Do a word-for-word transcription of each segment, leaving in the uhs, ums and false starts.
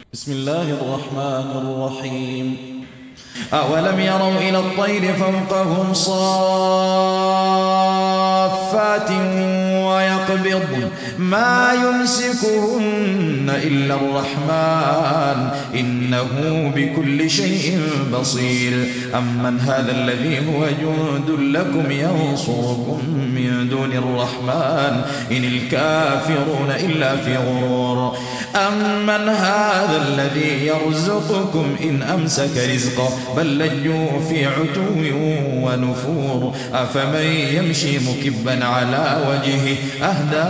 بسم الله الرحمن الرحيم أولم يروا إلى الطير فوقهم صافات ويقبض ما يمسكهن إلا الرحمن إنه بكل شيء بصير أمن هذا الذي هو جند لكم ينصركم من دون الرحمن إن الكافرون إلا في غرور أمن هذا الذي يرزقكم إن أمسك رزقه بل لجوا في عتو ونفور أفمن يمشي مكبا على وجهه أهدى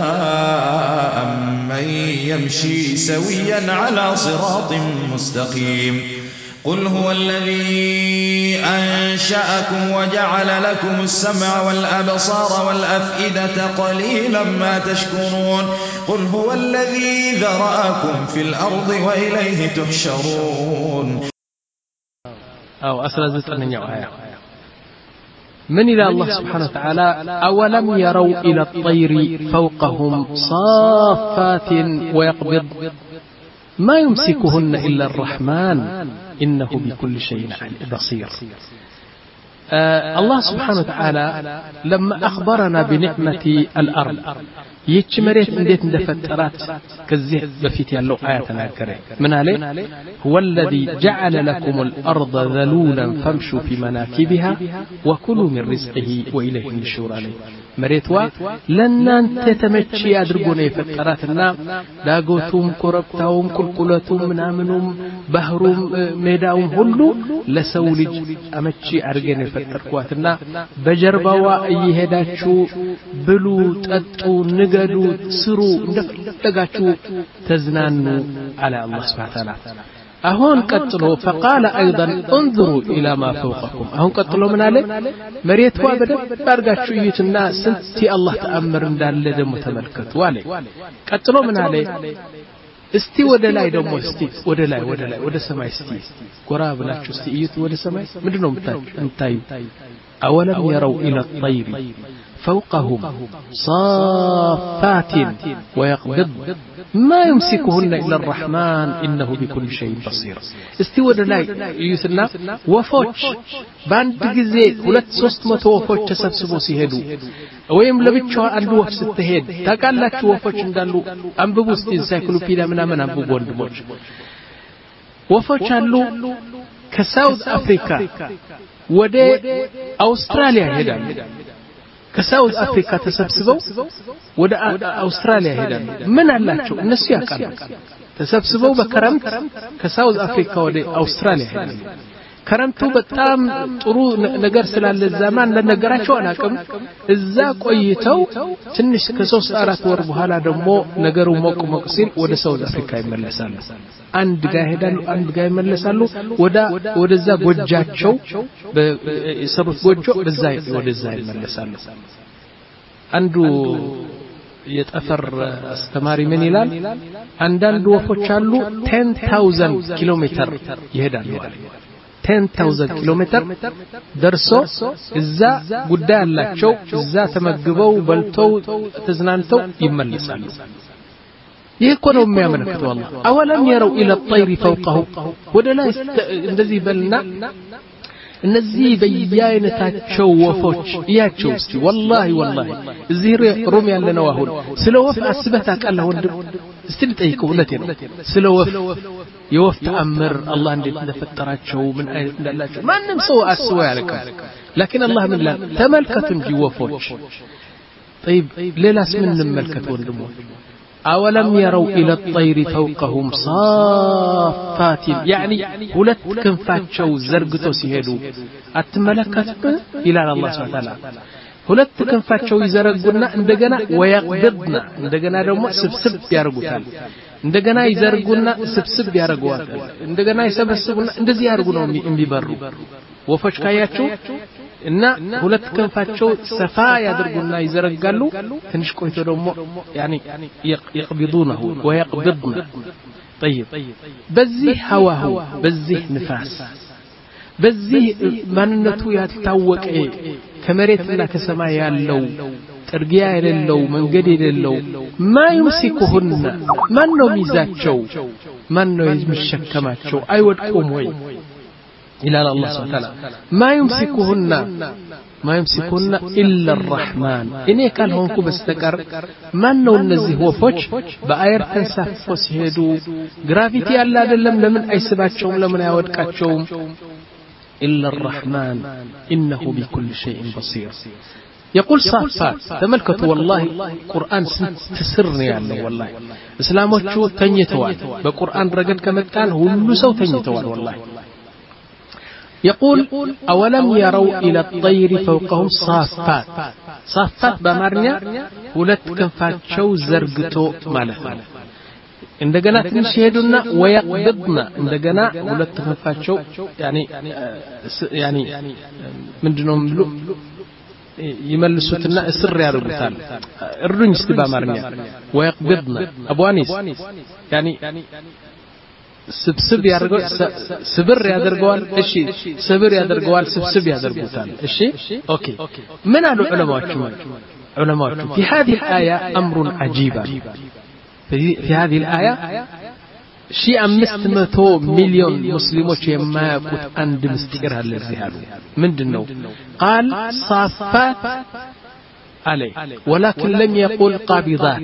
أمن يمشي سويا على صراط مستقيم قل هو الذي أنشأكم وجعل لكم السمع والأبصار والأفئدة قليلا ما تشكرون قل هو الذي ذرأكم في الأرض وإليه تحشرون. أو أسرزت أن يعايا من إلى الله سبحانه وتعالى أولم يروا إلى الطير فوقهم صافات ويقبض ما يمسكهن إلا الرحمن إنه بكل شيء بصير. آه الله سبحانه وتعالى لما أخبرنا بنعمة الأرض يتش مريت انديت اندفترات كزيه بفيت يالله آياتنا الكريم من عليه هو الذي جعل لكم الأرض ذلولا فامشوا في مناكبها وكلوا من رزقه وإليه النشور عليه مريتوا لن تتمشي أدرقون يفتراتنا لاقوتهم كربتهم كلكلتهم منامنهم بهرهم ميداهم هلو لسولج أمشي أرقين يفتركواتنا بجربوا أيهداتشو بلو تأتو نقدو سرو نفلقاتشو تزنانو على الله سبحانه وتعالى. أهون قتلوا فقال أيضا انظروا إلى ما فوقكم أهون قتلوا من عليه مريت وابدا بارقاتشو يتنا سنتي الله تأمر ندال لدم متملكت والي قتلوا من عليه استي ودلاي دمو استي ودلاي ودلاي ود سماي استي قرابناچو استي ايت ود سماي مدنو متاي أولم يروا إلى الطير فوقهم صافات ويقبض ما يمسكهن إلا الرحمن إنه بكل شيء بصير. استوى دلاي يسنا وفوش باند غزي ሁለት ሶስት መቶ ወፎች ተሰብስበው ሲሄዱ ወይም ለብቻው አንዱ ወፍ ስትሄድ ታቃላችሁ ወፎች እንዳሉ አንብቡ እስቲ ኢንሳይክሎፒዲያ ምናምን አንብቡ ወንድሞች ወፎች አሉ ከሳውዝ አፍሪካ ወደ አውስትራሊያ ይሄዳሉ ከሳውዝ አፍሪካ ተሰብስበው ወደ አውስትራሊያ ይሄዳሉ ምን አላቸው እነሱ ያቃሉ ተሰብስበው በከረምት ከሳውዝ አፍሪካ ወደ አውስትራሊያ ይሄዳሉ ከረምቱ በጣም ጥሩ ነገር ስላለ ዘማን ለነገራቸው አላቀም እዛ ቆይተው ትንሽ ከሶስት አራት ወር በኋላ ደግሞ ነገሩ ሞቅ ሞቅ ሲል ወደ ሳውዝ አፍሪካ ይመለሳሉ አንድ ጋር ይሄዳሉ አንድ ጋር ይመለሳሉ ወደ ወደዛ ጎጃቸው በሰሩት ጎጆ በዛ ወደዛ ይመለሳሉ አንዱ የጠፈር አስተማሪ ምን ይላል አንዳንድ ወፎች አሉ ten thousand ኪሎ ሜትር ይሄዳሉ ten thousand ኪሎሜትር ደርሶ እዛ ጉዳይ አላቸው እዛ ተመግበው በልተው ተዝናንተው ይመለሳሉ ይህ እኮ ነው የሚያመለክተው አላህ አወለም يروا الى الطير فوقهم ወደ ላይ እንደዚህ በልና እነዚህ በየአይነታቸው ወፎች ያቸው እስቲ والله والله እዚህ ሩም ያለነው አሁን ስለ ወፍ አስበህ ታውቃለህ ወንድም እስቲ ልጠይቅህ ሁለቴ ነው ስለ ወፍ የወፍ ተአምር አላህ እንዴት እንደፈጠራቸው ምን አይነት እንዳላቸው ማንም ሰው አስቦ ያልቃል لكن الله من لا ተመልከቱ እንጂ ወፎች طيب ሌላስ ምን እንመልከት ወንድሞች أولم يروا إلى الطير فوقهم صافات يعني ሁለት ክንፋቸው ዘርግተው ሲሄዱ አትመለከቱ إلى الله سبحانه وتعالى ሁለት ክንፋቸው ይዘረጉና እንደገና ወያቅብድና እንደገና ደግሞ ስብስብ ያርጉታል እንደገና ይዘርጉና ስብስብ ያርጉዋል እንደገና ይሰበስቡና እንደዚህ ያርጉ ነው የሚበሩ ወፎች ካያችሁ እና ሁለት ክንፋቸው ሰፋ ያደርጉና ይዘረጋሉ ትንሽ ቆይቶ ደግሞ يعني يقبضونه ويقبضن طيب በዚህ هواه በዚህ ንፋስ በዚህ ማንነቱ ያልታወቀ ከመሬትና ከሰማይ ያለው ጥርጊያ የሌለው መንገድ የሌለው ما يمسكهن ማን ነው ሚዛቸው من نو يمشكماتشو أي ودكم وي إلى الله سبحانه وتعالى ما يمسكهن ما يمسكهن إلا الرحمن إني كان هونكو بستكر من نو النزي هو فوش بأير تنسافو سيهدو جرافيتي ألا دلم لمن أي سباتشوم لمن يودكاتشوم إلا الرحمن إنه بكل شيء بصير يقول صافات تملكت والله قرآن تسرني يعني والله إسلامه شو تنيتوال بقرآن رجل كمتان هو سو تنيتوال والله يقول أولم يروا إلى الطير فوقهم صافات صافات بمارنيا ولت كنفاتشو زرقتو مالها عندنا تنشهدنا ويقبضنا عندنا ولت كنفاتشو يعني يعني من دونهم يملسوتنا السر ياربطال الرنج استبا مارنيا ويقبضنا أبو أنيس يعني سبسب يادرجوال سبر يادرجوال إشي سبر يادرجوال سبسب يادرجوتال إشي أوكي من العلماء علماء في هذه الآية أمر عجيب في هذه الآية شيء مستمتو مليون مسلموش ما يكون عند مستقرها للزهاد من دنو قال صافات عليه ولكن لم يقول قابضات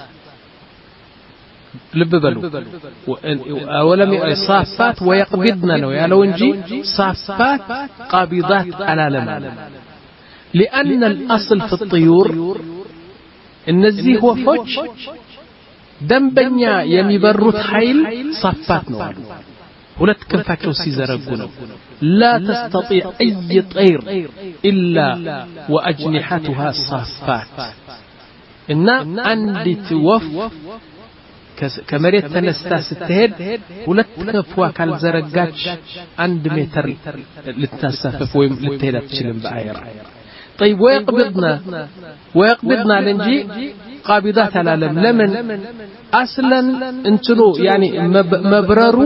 لببلو ولم صافات ويقبضنا لو يا لو نجي صافات قابضات على لنا لأن الأصل في الطيور النزيه هو فوج دنبنيا يميبرت حيل صافات نوالو ሁለት ክንፋቸው ሲዘረጉ ነው لا تستطيع أي طير إلا وأجنحتها صافات إن عندت وف كمريت تنستا ستهد ሁለት ክንፍዋ ካልዘረጋች አንድ ሜትር ልትንሳፈፍ ወይም ልትሄድ አትችልም በአየር طيب ويقبضنا ويقبضنا لنجي قابضات العالم لمن أصلا انتلو يعني مبررو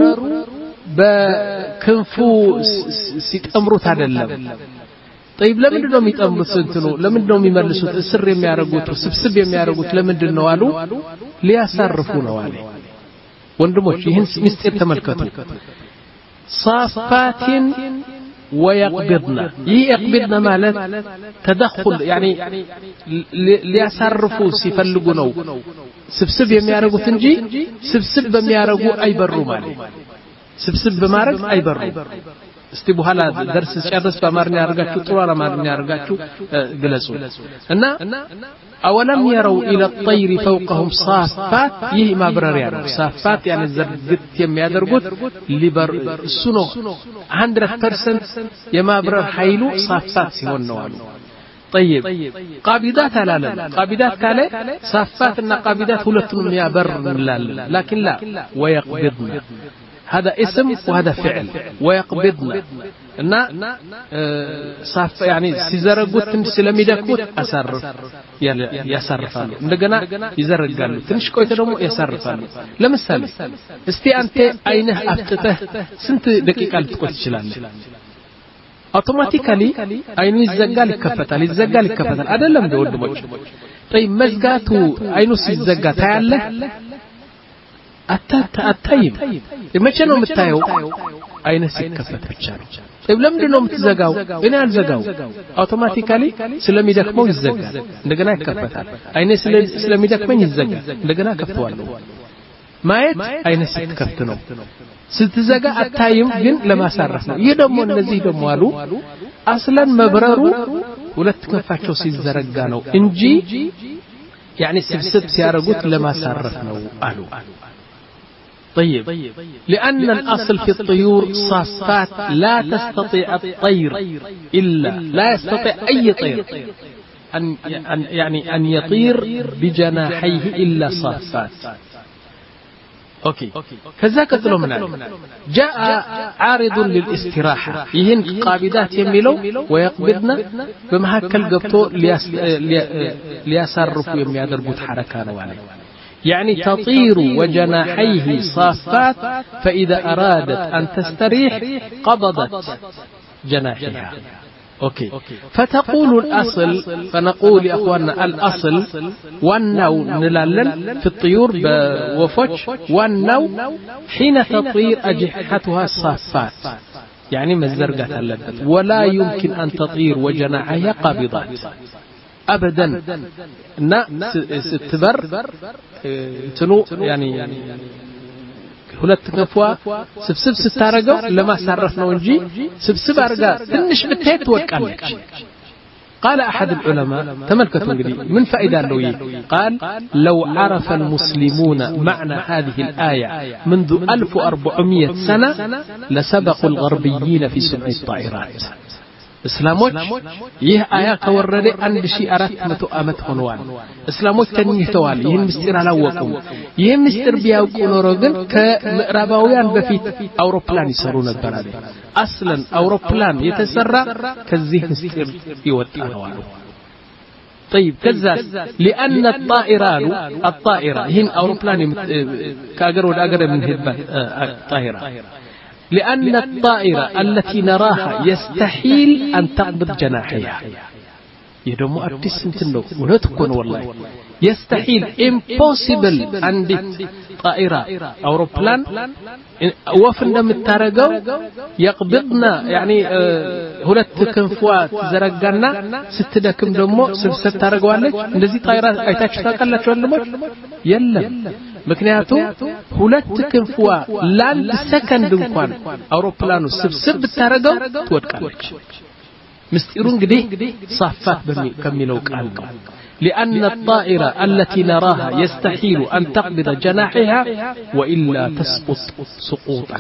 بكنفو سيتأمروا تعلم طيب لمن دنهم يتأمروا سنتلو لمن دنهم يملسوا السر يميارقوت وسبسب يميارقوت لمن دنهم والو ليصرفون والي وندموش يهنس مستير تملكتو صافات ويقبضنا يقبضنا مالت تدخل يعني ليصرفوا سيفلقونو سبسب يميارقوت انجي سبسب بميارقو أي برو مالي سبسب بمارق أي برو استبو هلا درس شرس بمارني أرجعتو طوال مارني أرجعتو جلسوا أنا أولم يروا إلى الطير فوقهم صافات يه ما برريانو صافات يعني زرقت يم يدرقت لبر سنو hundred percent يما برر حيلو صافات سيهون نوالو طيب قابضات لا لا قابضات كاله صافات إن قابضات ولتهم يا بر لا لكن لا ويقبضنا هذا اسم وهذا فعل ويقبضنا إن صاف يعني سيزرقوت تنسلم يدكوت أسرف يسرفان عندنا يزرقالو تنشكو يترمو يسرفان لمثال استي أنت أينه أفتته سنت دقيقة لتقوت تشلال أوتوماتيكالي أينو يزقال كفتال يزقال كفتال هذا لم دود موج طيب مزقاتو أينو سيزقا تعاله أتات أتايم ما كانوا متايو أين سيكفت بتشارو طيب لم دنهم تزقاو إنا الزقاو أوتوماتيكالي سلمي دكمو يزقا عندنا كفتال أين سلمي دكمو يزقا عندنا كفتوالو مايت أين سيكفتنو ستزقا أتايم جن لما صرفنا يدمو النزيه دموالو أصلا مبررو ولا تكفاتشو سيزرقانو إنجي يعني سبسب سيارقوت لما صرفنا قالوا طيب لأن الأصل في الطيور صافات لا تستطيع الطير إلا لا يستطيع أي طير أن يعني أن يطير بجناحيه إلا صافات أوكي كذا كتلو من جاء عارض للاستراحة يهن قابضات يميلو ويقبضنا بمهكل قبطو ليصرفوا يميادرقوت حركان وعليه يعني تطير وجناحيه صافات فإذا أرادت أن تستريح قبضت جناحها أوكي فتقول الأصل فنقول يا أخواننا الأصل والنو نلالن في الطيور بوفوش والنو حين تطير أجنحتها الصافات يعني مزرقة اللبت ولا يمكن أن تطير وجناحها قابضات أبدا نا ستبر تنو يعني ሁለት ከፏ ስብስብ ስታረገው ለማሳረፍ ነው እንጂ ስብስብ አርጋ ትንሽ ብትሄድ ትወድቃለች قال أحد العلماء تملكتوا انجدي من فائدة اللوية قال لو عرف المسلمون معنى هذه الآية منذ ألف وأربعمائة سنة لسبقوا الغربيين في صنع الطائرات እስላሞች ይህ አያ ከወረደ አንድ ሺህ አራት መቶ ዓመት ሆነዋል እስላሞች ተኝተዋል ይህን ምስጢር አላወቁም ይህን ምስጢር ቢያውቁ ኖሮ ግን ከምዕራባውያን በፊት አውሮፕላን ይሰሩ ነበር አለ አስለን አውሮፕላን የተሰራ ከዚህ ምስጢር ይወጣ ነው አሉ طيب كذا لأن الطائرة الطائرة هن أوروبلان كأجر والأجر من هبة طائرة لأن الطائرة التي نراها يستحيل أن تقبض جناحها يدوم أرتس انتنو ونتكون والله يستحيل impossible عند طائرة أوروبلان وفن دم التارجو يقبضنا يعني هلت كنفوات زرقنا ست دكم دمو سبسب تارجو عليك እንደዚህ طائرة አይታች ታውቃላችሁ ወንድሞች የለም ምክንያቱም ሁለት ክንፍዋ ለአንድ ሰከንድ እንኳን አውሮፕላኑ ስብስብ ታረገው ትወድቃለች ምስጢሩ እንግዲህ صافات ከሚለው ቃል ነው لأن الطائرة التي نراها يستحيل أن تقبض جناحها وإلا تسقط سقوطا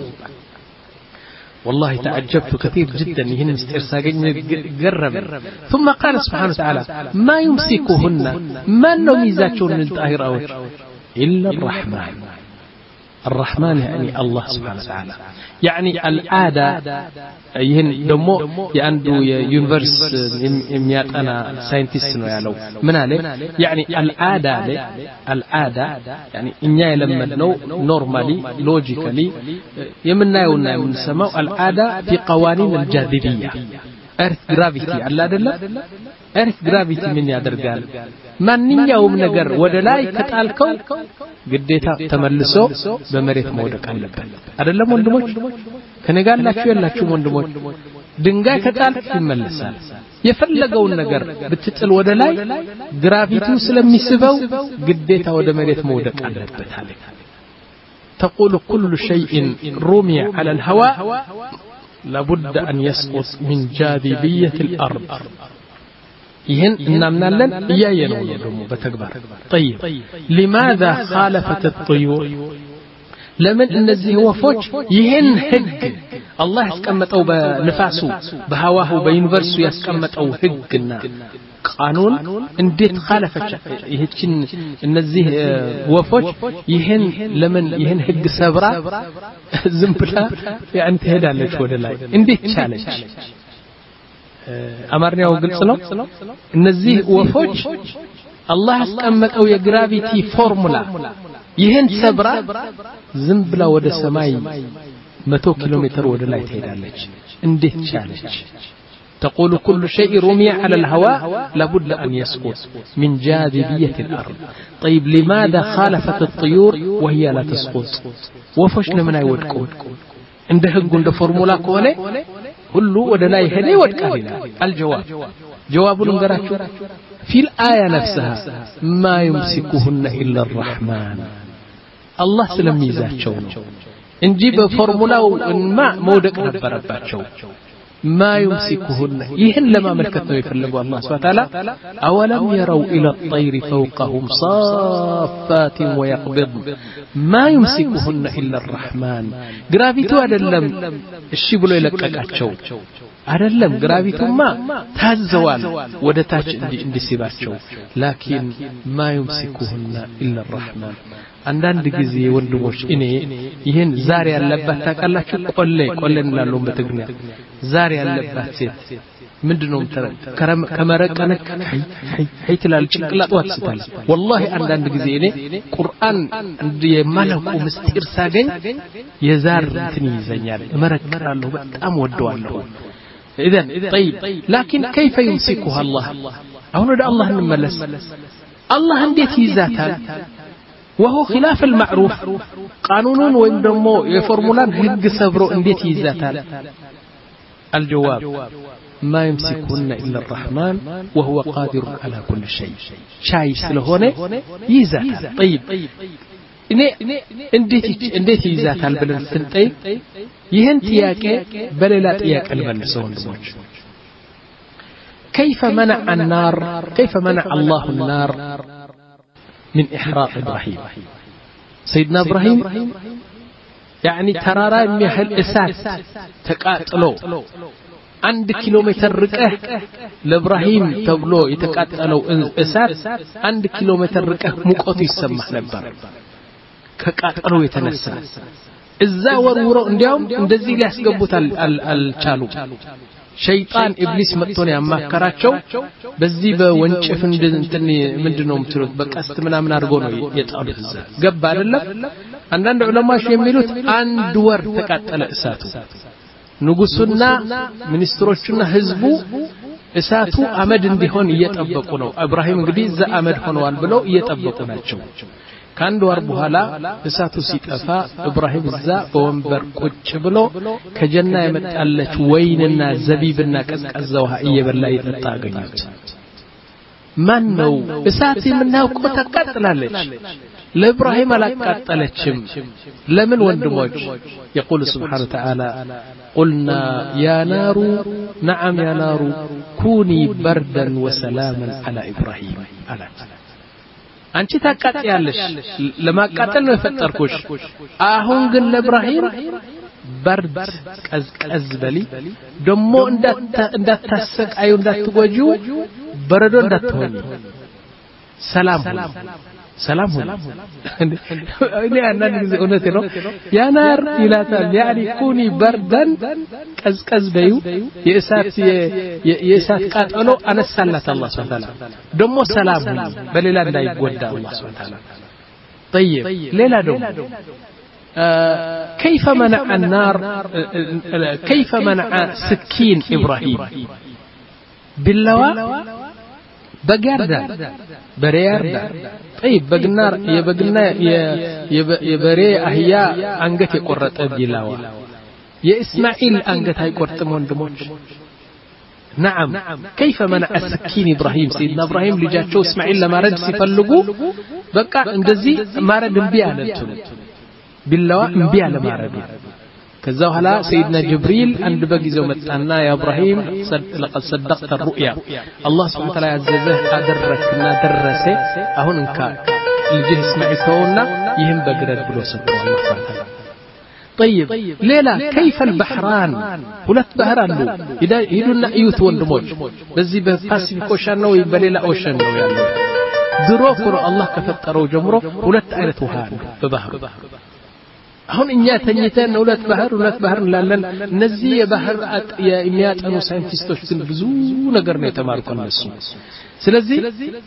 والله تعجبت كثير جدا يهن استرساقين قرب ثم قال سبحانه وتعالى ما يمسكهن ما نميزاتون للطائرة إلا الرحمن الرحمن يعني الله سبحانه وتعالى يعني العادة يهن دمو يندو يونيفرس ميات أنا ساينتست نو من عليه يعني العادة العادة يعني إني لما نو نورمالي لوجيكالي يمنا يونا من سماو العادة في قوانين الجاذبية earth gravity الله دلله earth gravity من ያደርጋል ማንኛውም ነገር ወደ ላይ ከጣልከው ግዴታ ተመልሶ በመሬት መውደቅ አለበት አይደለም ወንድሞች ከነጋላችሁ ያላችሁ ወንድሞች ድንጋይ ከጣልክ ይመለሳል የፈለገውን ነገር ብትጥል ወደ ላይ ግራቪቲው ስለሚስበው ግዴታ ወደ መሬት መውደቅ አለበት አለ تقول كل شيء رمي على الهواء لابد أن يسقط من جاذبية الأرض يهن إننا لن إياينو يدومو بتكبر طيب لماذا خالفت الطيور لمن النزي هو فوج يهن هج الله يسكمتو بنفاسو بهواه بينفرسو يسكمتو هجنا قانون انديت خالفت يهتشن النزي وفوج يهن لمن يهن هج سبرا زنبلا يعني تهدالك ودلاي انديت شالج أمرناه قلت له النزيه وفوج الله يسكمتو يجرافيتي فورمولا يهن سبرا زنبلا ود سماي مئة كيلومتر ود لا تهدالك انديت شالج تقول كل شيء رمي على الهواء لابد أن يسقط من جاذبية الأرض طيب لماذا خالفت الطيور وهي لا تسقط وفوش لمن يودكون عنده عنده فورمولا كونه كله ولا لا يهدي ودكالنا الجواب جواب نقراته في الآية نفسها ما يمسكهن إلا الرحمن الله سلم ميزات شونه نجيب فورمولا ما مودك نبربات شو ما يمسكهن يهن لما ملكتنا يفلقوا الله سبحانه وتعالى أولم يروا إلى الطير فوقهم صافات ويقبضن ما يمسكهن إلا الرحمن جرافيتو أدلم الشيبلو يلقاقاتشو أدلم جرافيتو ما تهزوال ودتاج عندي سيباتشو لكن ما يمسكهن إلا الرحمن አንዳንድ ጊዜ ወንድሞች እኔ ይሄን ዛሬ ያለባት ታቃላችሁ ቆሌ ቆሌ እንላለን በትግርኛ ዛሬ ያለባት ሴት ምንድነው ከመረቀነክ ሀይ ሀይ ትላል ጭንቅላቷ ትስታል والله አንዳንድ ጊዜ እኔ ቁርአን የማለቁ ምስጢር ሳገኝ የዛር እንትን ይዘኛል እመረቀራለሁ በጣም ወደዋለሁ إذن طيب لكن كيف يمسكها الله هنا الله نملس الله انديت يزاتها وهو خلاف المعروف قانون وين دمو يفورمولان هج صبرو انديت يزاتها الجواب ما يمسكون إلا الرحمن وهو قادر على كل شيء شاي سلهونه يزاتها طيب እንዴት ይዛታል ብለን ስንጠይቅ ይህን ጥያቄ በሌላ ጥያቄ ልመልሰው ወንድሞች كيف منع النار كيف منع الله النار من إحراق إبراهيم سيدنا إبراهيم يعني ترارا يحل إسات تقاتلو عند كيلومتر رقه لإبراهيم تبلو يتقاتلو إسات عند كيلومتر رقه ሙቀቱ ይሰማህ ነበር ከቃጠሎ የተነሳ እዛ ወርውረው እንዲያውም እንደዚህ ሊያስገቡት አልቻሉ ሸይጣን ኢብሊስ መጥቶን ያማከራቸው በዚህ በወንጭፍ እንትን ምንድነው የምትሉት በቀስት ምናምን አድርጎ ነው የጣሉት እዛ ገባ አይደለም አንዳንድ ዑለማዎች የሚሉት አንድ ወር ተቃጠለ እሳቱ ንጉሱና ሚኒስትሮቹና ህዝቡ እሳቱ አመድ እንዲሆን እየጠበቁ ነው ኢብራሂም እንግዲህ እዛ አመድ ሆነዋል ብለው እየጠበቁ ናቸው كان دوار بوهلا اساتو سيطفا ابراهيم الزا بومبر ቁጭ ብሎ ከጀና የመጣለች ወይንና ዘቢብና ቀዝቀዛውሃ እየበላ ይጠጣ አገኙት ማን ነው እሳት የምናውቀው ተቃጥላለች ለኢብራሂም አላቃጠለችም ለምን ወንድሞች يقول سبحانه وتعالى قلنا يا نار نعم يا نار كوني بردا وسلاما على ابراهيم على አንቺ ታቃጥያለሽ ለማቃጠል ነው የፈጠርኩሽ አሁን ግን ለኢብራሂም በርድ ቀዝቀዝ በሊ ደሞ እንዳታሰቃዩ እንዳትጎጂው በረዶ እንዳትሆኚ ሰላም ሰላም ሁሉ እኔ አንዳንድ ጊዜ እውነቴ ነው ያናር ይላታል ያኒ ኩኒ በርደን ቀዝቀዝ በዩ የእሳት የእሳት ቃጠሎ አነሳላት አላህ Subhanahu Wa Ta'ala ደሞ ሰላም ሁሉ በሌላ እንዳይጎዳ አላህ Subhanahu Wa Ta'ala طيب ሌላ ደሞ كيف منع النار كيف منع سكين إبراهيم باللواء بقاردا برياردا طيب بقنار يبقنا يبري أحياء أنقت يقرط بلاوة يا إسماعيل أنقت هاي قرط موندموش نعم كيف منع السكين إبراهيم سيدنا إبراهيم لجاتشو إسماعيل لما رد سيفلقو بقى اندزي ما رد انبياء لنتون باللواء انبياء لما رد كذا هلا سيدنا جبريل عند بقي زومتنا يا إبراهيم لقد صدقت الرؤيا الله سبحانه وتعالى عززه أدركنا درسه أهون إنك الجه اسمعي تونا يهم بقرد بلوسك الله سبحانه وتعالى طيب ليلى كيف البحران ولت بحران له إذا يدنا أيوت وندموج بزي باسفيك اوشان نو بليلا اوشان نو يعني دروكر الله كفتروا جمره ولت عينت وهان ببحر አሁን እኛ ተኝተን ሁለት ባህር ሁለት ባህር እንላለን እነዚህ የባህር የሚያጠኑ ሳይንቲስቶች ግን ብዙ ነገር ነው የተማሩት እነሱ ስለዚህ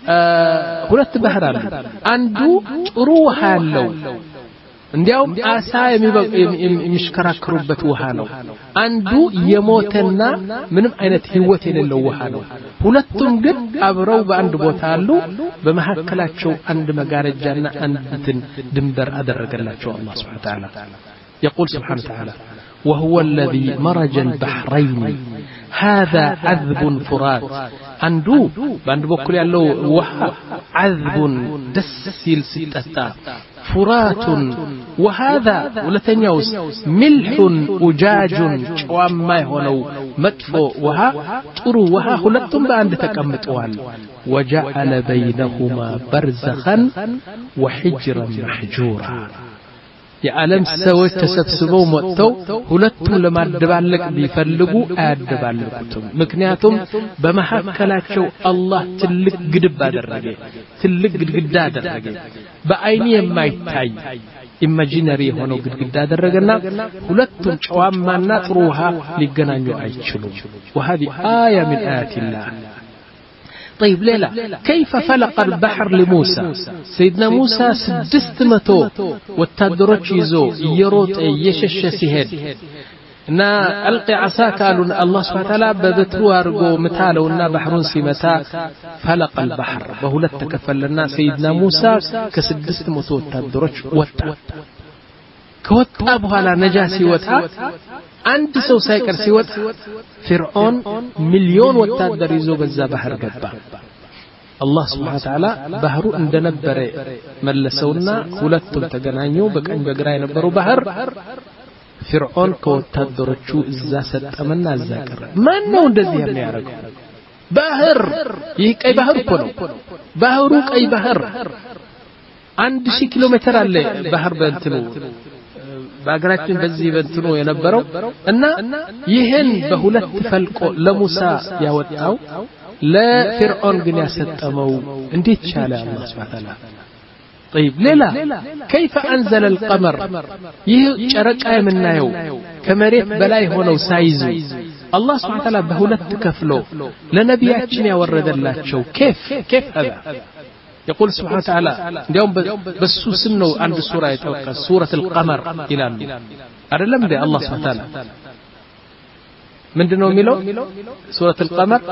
ሁለት ባህር አለ አንዱ ጥሩ ውሃ ያለው እንዲያውም አሳ የሚሽከራከሩበት ውሃ ነው አንዱ የሞተና ምንም አይነት ህይወት የሌለው ውሃ ነው ሁለቱም ግን አብረው በአንድ ቦታ አሉ በመሐከላቸው አንድ መጋረጃና አንድ ድንበር አደረገላቸው አላህ Subhanahu Wa Ta'ala يقول سبحانه وتعالى وهو الذي مرج البحرين هذا عذب فرات عنده باند بكل ያለው ውሃ عذب دسيل ستتا فرات وهذا ولتنيوس ملح أجاج وما يهونو مدفو وها طرو وها خلتم باند تقمطوال وجعل بينهما برزخا وحجرا محجورا የዓለም ሰዎች ተሰብስበው መጥተው ሁለቱም ለማደባለቅ ቢፈልጉ አያደባለቁትም ምክንያቱም በመሐከላቸው አላህ ትልቅ ግድብ አደረገ ትልቅ ግድግዳ አደረገ በአይን የማይታይ ኢማጂነሪ የሆነው ግድግዳ አደረገና ሁለቱም ጨዋማና ጥሩ ውሃ ሊገናኙ አይችሉም وهذه آية من آيات الله طيب ليلى كيف فلق البحر لموسى سيدنا موسى سدست متو والتدرج يزو يروط يشش سهد እና አልቂ ዓሳከ አሉን አላህ ሱብሓነሁ ወተዓላ በበትሩ አድርጎ ምታለውና ባህሩን ሲመታ ፈለቀ البحر በሁለት ተከፈለና ሰይድና ሙሳ ከስድስት መቶ ወታደሮች ወጣ ከወጣ በኋላ ነጃ ሲወጣ አንድ ሰው ሳይቀር ሲወጣ ፍርዖን ሚሊዮን ወታደር ይዞ በዛ ባህር ገባ አላህ Subhanahu Wa Ta'ala ባህሩ እንደነበረ መለሰውና ሁለቱም ተገናኙ በቀኝ በግራ የነበረው ባህር ፍርዖን ከወታደሮቹ እዛ ሰጠመና እዛ ቀረ ማን ነው እንደዚህ የሚያደርገው ባህር ይህ ቀይ ባህር እኮ ነው ባህሩ ቀይ ባህር አንድ ሺህ ኪሎ ሜትር አለ ባህር በእንትኑ በአገራችን በዚህ በእንትኑ የነበረው እና ይሄን በሁለት ፈልቆ ለሙሳ ያወጣው ለፍርዖን ግን ያሰጠመው እንዴት ቻለ አላህ Subhanahu Wa Ta'ala طيب ليلى كيف أنزل القمر يشرق منايو كمريت بلاي هونو سايزو الله سبحانه وتعالى بهولت كفلو لنبياتنا يورد الله شو كيف كيف هذا يقول سبحانه وتعالى اليوم بسوس انه عند سوره يتوقع سوره القمر الى ادلم ده الله سبحانه وتعالى ምንድነው የሚለው سوره القمر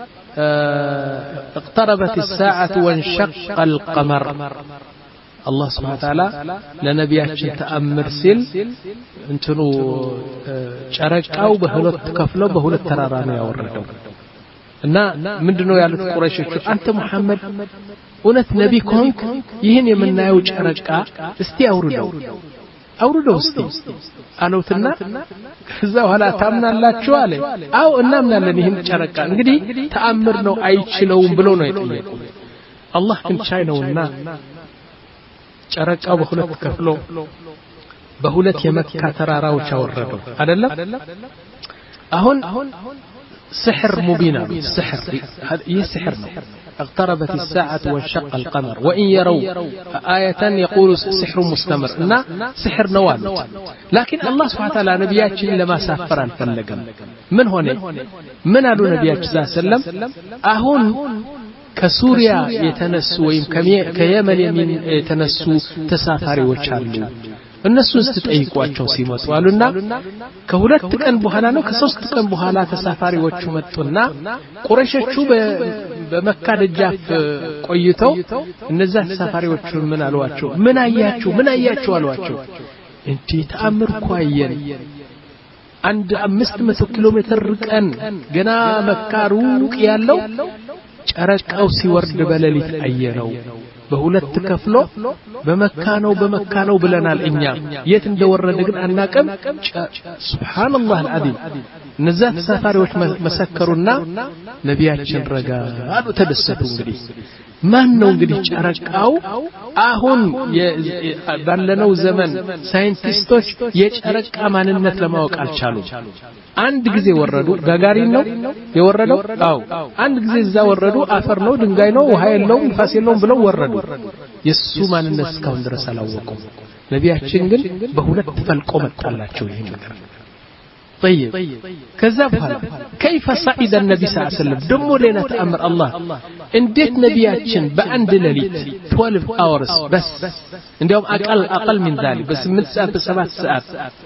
اقتربت الساعه وانشق القمر الله سبحانه وتعالى ለነቢያችን ተአምር ሲል እንትኑ ጨረቃው በሁለት ተከፍሎ በሁለት ተራራ ነው ያወረደው እና ምንድነው ያሉት ቁረይሾች አንተ መሐመድ እውነት ነቢ ኮንክ ይሄን የምናየው ጨረቃ እስቲ አውርደው አውርደው እስቲ አለውትና ከዛ በኋላ ታምናላችሁ አለ አው እናምናለን ይሄን ጨረቃ እንግዲህ ተአምር ነው አይችለውም ብሎ ነው የጠየቀው አላህ ግን ቻይ ነውና ጨረቃው በሁለት ከፍሎ በሁለት የመካ ተራራዎች አወረደው አይደለም አሁን سحر مبين سحر هي سحر اقتربت الساعة وانشق القمر وإن يروا آية يقول سحر مستمر إن سحر نوال لكن الله سبحانه وتعالى نبياتنا لما سافر الفلقم من هنا من قالوا نبياتنا صلى الله عليه وسلم أهون كسوريا يتنسوا ويم كيمن يمين يتنسوا تسافري وشالو الناس استطيقوا ሲመጡ አሉና ከሁለት ቀን በኋላ ነው ከሶስት ቀን በኋላ ተሳፋሪዎቹ መጡና ቁረይሾቹ በመካ ደጃፍ ቆይተው እነዛ ተሳፋሪዎቹ ምን አሏቸው ምን አያችሁ ምን አያችሁ አሏቸው እንዴ ተአምር ቆየን አንድ አምስት መቶ ኪሎ ሜትር ርቀን ገና መካ ሩቅ ያለው ጨረቃው ሲወርድ በሌሊት አየነው በሁለት ከፍሎ በመካ ነው በመካ ነው ብለናል እኛ የት እንደወረደ ግን አናቀም ሱብሃንአላህ አልዓዚም እነዛ ተሳፋሪዎች መሰከሩና ነቢያችን ረጋ አሉ ተደሰቱ እንግዲህ ማን ነው እንግዲህ ጨረቃው አሁን ባለነው ዘመን ሳይንቲስቶች የጨረቃ ማንነት ለማወቅ አልቻሉ አንድ ጊዜ ወረዱ ጋጋሪን ነው የወረደው አው አንድ ጊዜ እዛ ወረዱ አፈር ነው ድንጋይ ነው ውሃ የለውም ንፋስ የለውም ብለው ወረዱ የሱ ማንነት እስካሁን ድረስ አላወቁም ነቢያችን ግን በሁለት ፈልቆ መጣላቸው ይሄ ነገር طيب كذا كيف صعد النبي صلى الله عليه وسلم دمو لنا تأمر الله انديت نبياتشن بأند لليت اثناشر hours بس انديهم أقل أقل من ذلك بس من ساعات بسبعة ساعات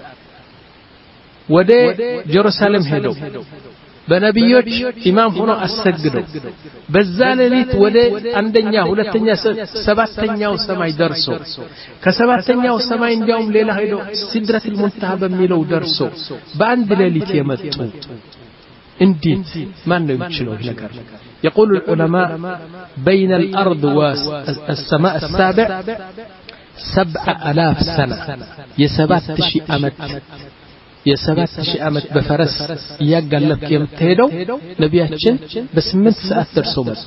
ወደ ጀሩሳሌም ሄደው በነብዮች ኢማም ሆኖ አሰግደው በዛ ሌሊት ወደ አንደኛ ሁለተኛ ሰባተኛው ሰማይ ደርሶ ከሰባተኛው ሰማይ እንዲያውም ሌላ ሄደው ሲድረቱል ሙንተሃ በሚለው ደርሶ በአንድ ሌሊት የመጡ እንዴት ማን ነው የሚችለው ነገር يقول العلماء بين الأرض والسماء السابع سبع آلاف سنة يسبات شي أمد የሰባት ሺህ ዓመት በፈረስ ያጋለብክ የምትሄደው ነቢያችን በስምንት ሰዓት ደርሶ መጡ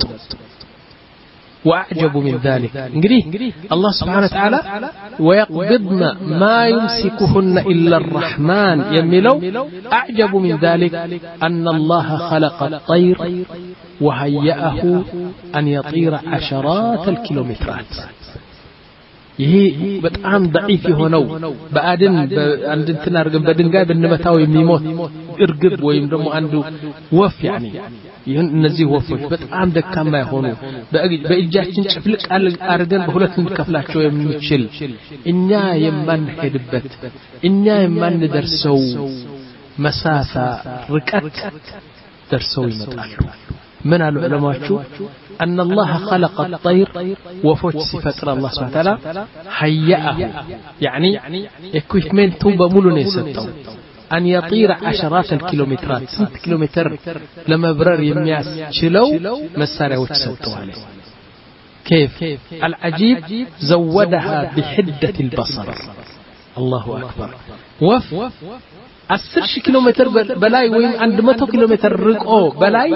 واعجب من ذلك እንግዲህ الله سبحانه وتعالى ويقبضن ما يمسكهن الا الرحمن የሚለው اعجب من ذلك ان الله خلق الطير وهيأه ان يطير عشرات الكيلومترات ይሄ በጣም ضعيف የሆነው በአድን አንድ እንትና አርገን በድንጋይ በንመታው የሚሞት እርግብ ወይም ደግሞ አንዱ ወፍ يعني ይሄን እነዚህ ወፎች በጣም ደካማ የሆኑ በእጃችን ጭፍልቅ አርገን በሁለት እንከፍላቸው የሚችል እኛ የማንሄድበት እኛ የማንደርሰው مسافة ركت درسوا يمطالو من العلماء أن الله خلق الطير وفوت صفة الله سبحانه وتعالى هيئه يعني equipmentu بمولو نيستو أن يطير عشرات الكيلومترات ست كيلومتر لما برر يمياس شلو مسارة وتسوتوا عليه كيف العجيب زودها بحدة البصر الله أكبر وف عشرة كيلومتر بلاي وين عند مئة كيلومتر رقو بلاي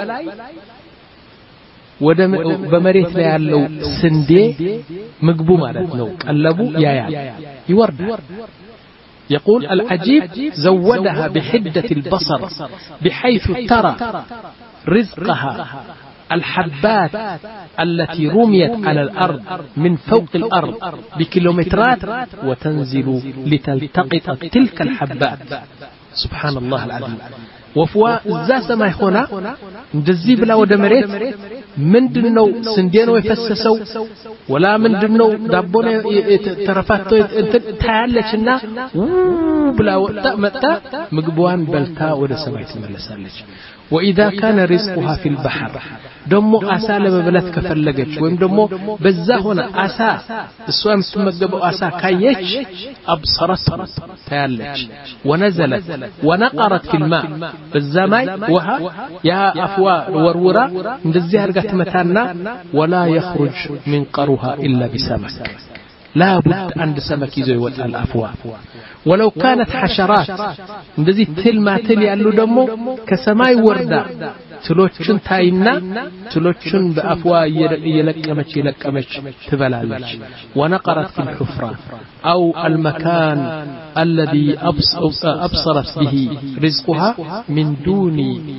ወደ በመሬት ላይ ያለው ስንዴ ምግቡ ማለት ነው ቀለቡ ያያል ይወርዳል يقول العجيب زودها بحدة البصر بحيث ترى رزقها الحبات التي رميت على الأرض من فوق الأرض بكيلومترات وتنزل لتلتقط تلك الحبات سبحان الله العظيم وفوا الزاس ما يخونا እንደዚህ ብላ ወደ መሬት ምንድነው ስንዴ ነው የፈሰሰው ወላ ምንድነው ዳቦ ነው ተረፋቶ ታያለችና ብላ ወጣ መጣ ምግቧን በልታ ወደ ሰማይ ትመለሳለች وإذا كان رزقها في البحر دمو عسى لمبلت كفلجت ويم دمو بزا هنا عسى السوام تمجبو عسى كايش أبصرت تيالج ونزلت ونقرت في الماء بالزماء وها يا أفوا ورورا ندزي هرقت متانا ولا يخرج من قرها إلا بسمك لا بد عند سمك يزوي وطأ الأفواه ولو كانت حشرات እንደዚህ ትል ማትል ያሉ ደግሞ ከሰማይ ወርዳ ትሎችን ታይና ትሎችን በአፍዋ እየለቀመች እየለቀመች ትበላለች ونقرت في الحفرة أو المكان الذي أبصرت به رزقها من دون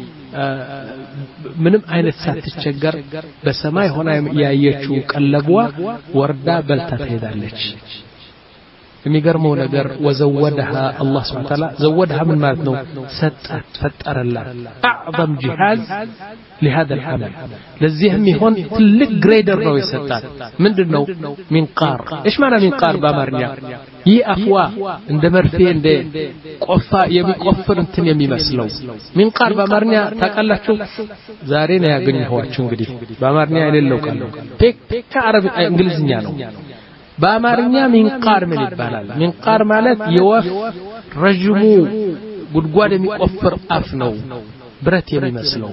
ምንም አይነት ሳትቸገር በሰማይ ሆና ያየችው ቀለቧ ወርዳ በልታ ትሄዳለች የሚገርመው ነገር وزودها الله سبحانه وتعالى زودها من ማለት ነው ሰጣት ፈጠረላት اعظم جهاز لهذا العمل ለዚህም ይሆን ትልቅ ግሬደር ነው የሰጣት ምንድነው ሚንቃር ايش معنى ሚንቃር በአማርኛ ይህ አፍዋ እንደ መርፌ እንደ ቆፋ የሚቆፍር እንትን የሚመስለው ሚንቃር በአማርኛ ታውቃላችሁ ዛሬ ነው ያገኘኋችሁ እንግዲህ በአማርኛ የሌለው ቃል ነው ፔክ ከአረብ እንግሊዝኛ ነው በአማርኛ ሚንቃር ምን ይባላል ሚንቃር ማለት የወፍ ረጅሙ ጉድጓድ የሚቆፍር አፍ ነው ብረት የሚመስለው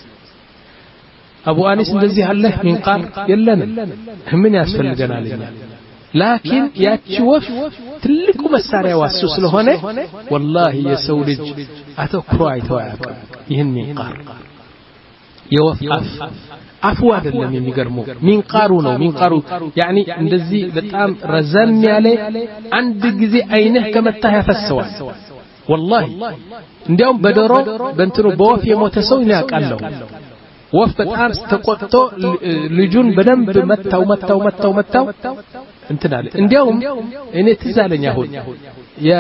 አቡ አኒስ እንደዚህ አለ ሚንቃር የለንም ምን ያስፈልገናልኛ ላኪን ያቺ ወፍ ትልቁ መሳሪያ ዋሱ ስለሆነ والله የሰው ልጅ አተኩሮ አይተው ያውቃል ይሄን ሚንቃር የወፍ አፍ አፍዋ አይደለም የሚገርመው ሚንቃሩ ነው ሚንቃሩ ያኒ እንደዚህ በጣም ረዘም ያለ አንድ ጊዜ አይነህ ከመታህ ያፈሰዋል والله እንዲያውም በዶሮ በእንትኑ በወፍ የሞተ ሰው ያውቃለሁ ወፍ በጣም ተቆጥቶ ልጁን በደንብ መታው መታው መታው መታው እንትን አለ እንዲያውም እኔ ትዝ አለኝ አሁን ያ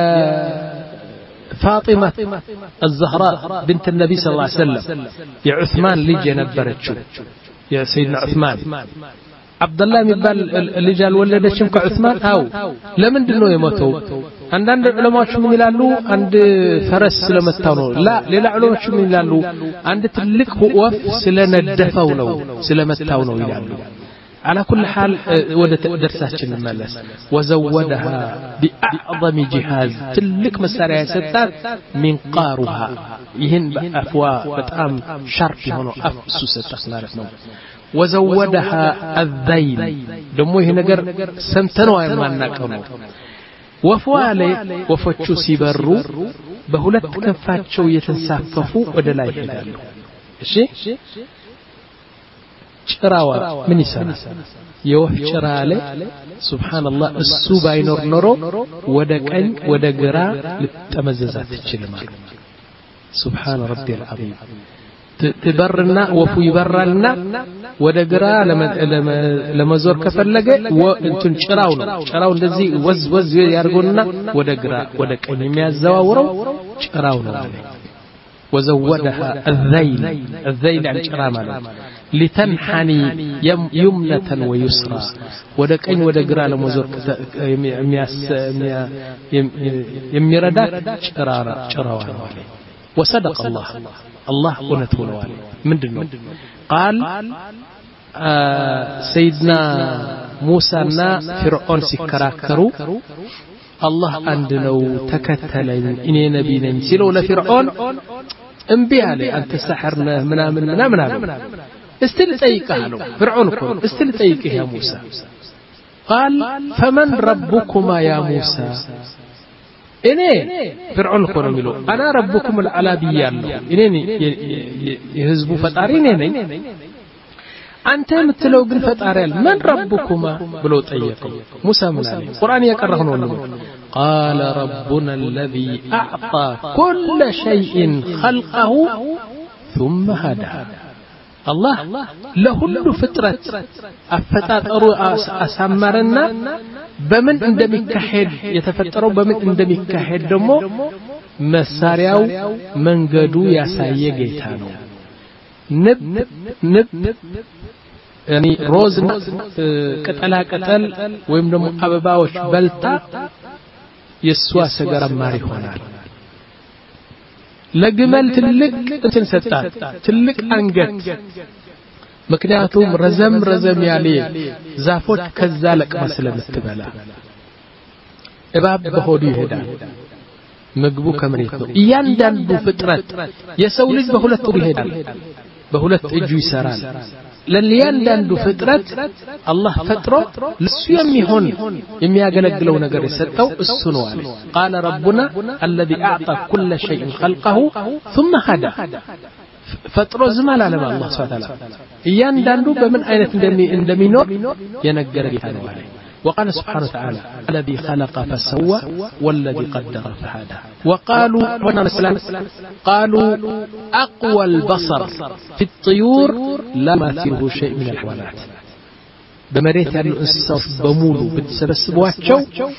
فاطمة الزهراء بنت النبي صلى الله عليه وسلم يا عثمان ليج ينبرتشو يا سيدنا عثمان عبد الله يبال الرجال ولدتشم كعثمان أو لمن دنو يموتوا عندنا علماء شو من يلالو عند فرس سلمتانو لا للا علماء شو من يلالو عند تلك وقف سلنا الدفاونو سلمتانو يلالو على كل حال ودت درساتنا الملس وزودها بأعظم جهاز تلك مسارية ستات منقارها يهن بأفوا بتأم شرط هنا أفسو ستات مالتنا وزودها الذيل دمو هنا قر سمتنوا يمانا كونو وفوالي وفتشو سيبرو بهولت كنفاتشو يتنساففو ودلا يهدالو الشيء ጭራዋ ምን ይሰራል የወፍ ጭራ ላይ ሱብሃንአላህ እሱ ባይኖር ኖሮ ወደ ቀኝ ወደ ግራ ልትጠመዘዛት ትችላል ሱብሃን ረቢል አዚም ትበርና ወፉ ይበራልና ወደ ግራ ለመዞር ከፈለገ እንትን ጭራው ነው ጭራው እንደዚህ ወዝ ወዝ ያርጎና ወደ ግራ ወደ ቀኝ የሚያዘዋውረው ጭራው ነው وزودها الذيل الذيل عن شرامة لتنحني يمنة ويسرى ودكين ودقرا لمزور يميردات شرارة شراوان وصدق الله الله እውነት ሆነዋል ምንድነው قال سيدنا موسىና فرعون ሲከራከሩ الله አንድ ነው ተከተለኝ እኔ ነብይ ነኝ ሲለው ለፍርዖን እምቢ አለ አንተ ساحر ነህ ምናምን ምናምን አለ እስቲ ልጠይቅህ አለው ፍርዖን እኮ እስቲ ልጠይቅህ ያ موسى قال فمن ربكما يا موسى እኔ ፍርዖን እኮ ነው የሚለው انا ربكم الاعلى ብያለሁ እኔ የህዝቡ ፈጣሪ እኔ ነኝ አንተ የምትለው ግን ፈጣሪ አለ من ربكما ብሎ ጠየቀው موسى ምን አለ ቁርአን ያቀረው ነው قال ربنا الذي اعطى كل شيء خلقه ثم هدى الله ለሁሉ ፍጥረት አፈጣጠሩ አሳመረና በምን እንደሚካሄድ የተፈጠረው በምን እንደሚካሄድ ደግሞ መሳሪያው መንገዱ ያሳየ ጌታ ነው ንብ ንብ ያኒ ሮዝ ቅጠላ ቅጠል ወይም ደግሞ አበባዎች በልታ የሷ ሰገራ ማር ይሆናል ለግመል ትልቅ እንትን ሰጣት ትልቅ አንገት ምክንያቱም ረዘም ረዘም ያለ ዛፎች ከዛ ለቅማ ስለምትበላ እባብ በሆዱ ይሄዳል ምግቡ ከመሬት ነው እያንዳንዱ ፍጥረት የሰው ልጅ በሁለት እጁ ይሄዳል በሁለት እጁ ይሰራል ለእያንዳንዱ ፍጥረት አላህ ፈጥሮ ለሱ የሚሆን የሚያገለግለው ነገር የሰጠው እሱ ነው አለ قال ربنا الذي اعطى كل شيء خلقه ثم هدى ፈጥሮ ዝማል አለ አላህ Subhanahu Wa Ta'ala እያንዳንዱ በምን አይነት እንደሚኖር የነገረ ጌታ ነው አለ وقال سبحانه وتعالى الذي خلق فسوى والذي قدر فهدى وقالوا مثلا قالوا أقوى البصر في الطيور لا يماثله شيء من الحيوانات بمريت ያሉ እንስሳዎች በሙሉ ብትሰበስቧቸው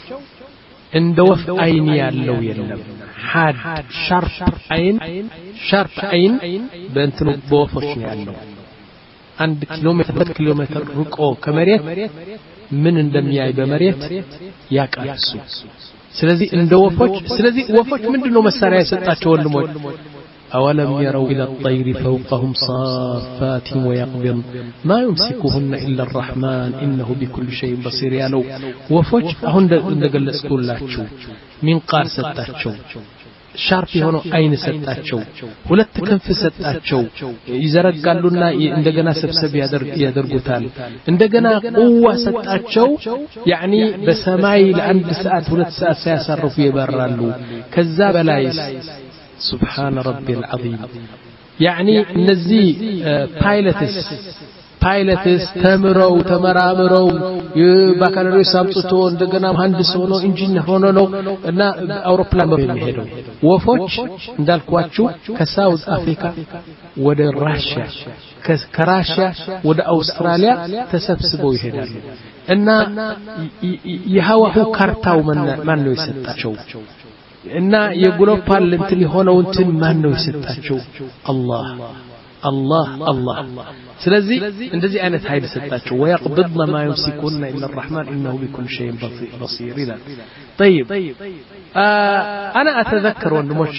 እንደ ወፍ አይን ያለው የለም حاد شرف عين شرف عين በእንትኑ በወፎች ነው ያለው አንድ ኪሎ ሜትር ኪሎ ሜትር ርቆ ከመሬት ምን እንደሚያይ በመሬት ያቃሱ ስለዚህ እንደ ወፎች ስለዚህ ወፎች ምንድነው መሳሪያ የሰጣቸው ወልሞች أولم يروا إلى الطير فوقهم صافات ويقبضن ما يمسكهن إلا الرحمن إنه بكل شيء بصير يالو وفوج هون እንደገለጽኩላችሁ من قار ሰጣቸው ሻርፕ የሆነ አይን ሰጣቸው ሁለት ክንፍ ሰጣቸው ይዘረጋሉና እንደገና ሰብሰብ ያደርጉታል እንደገና ቁዋ ሰጣቸው ያኒ በሰማይ ለአንድ ሰዓት ሁለት ሰዓት ሳያሳርፉ ይበራሉ ከዛ በላይ سبحان ربي العظيم يعني እነዚህ ፓይለትስ ፓይለትስ ተምረው ተመራምረው ባካሎሪስ አምጥቶ እንደገና መሐንዲስ ሆኖ ኢንጂነር ሆኖ ነው እና አውሮፕላን ነው የሚሄደው ወፎች እንዳልኳችሁ ከሳውዝ አፍሪካ ወደ ራሺያ ከራሺያ ወደ አውስትራሊያ ተሰብስበው ይሄዳሉ እና የሃዋሁ ካርታው ማን ነው የሰጣቸው እና የግሎባል እንትን የሆነው እንትን ማን ነው የሰጣቸው አላህ الله الله ስለዚህ እንደዚህ አይነት ኃይል ሰጣቸው ويقبضن ما يمسكون الا الرحمن انه بكل شيء بصير لا طيب انا اتذكر ወንድሞች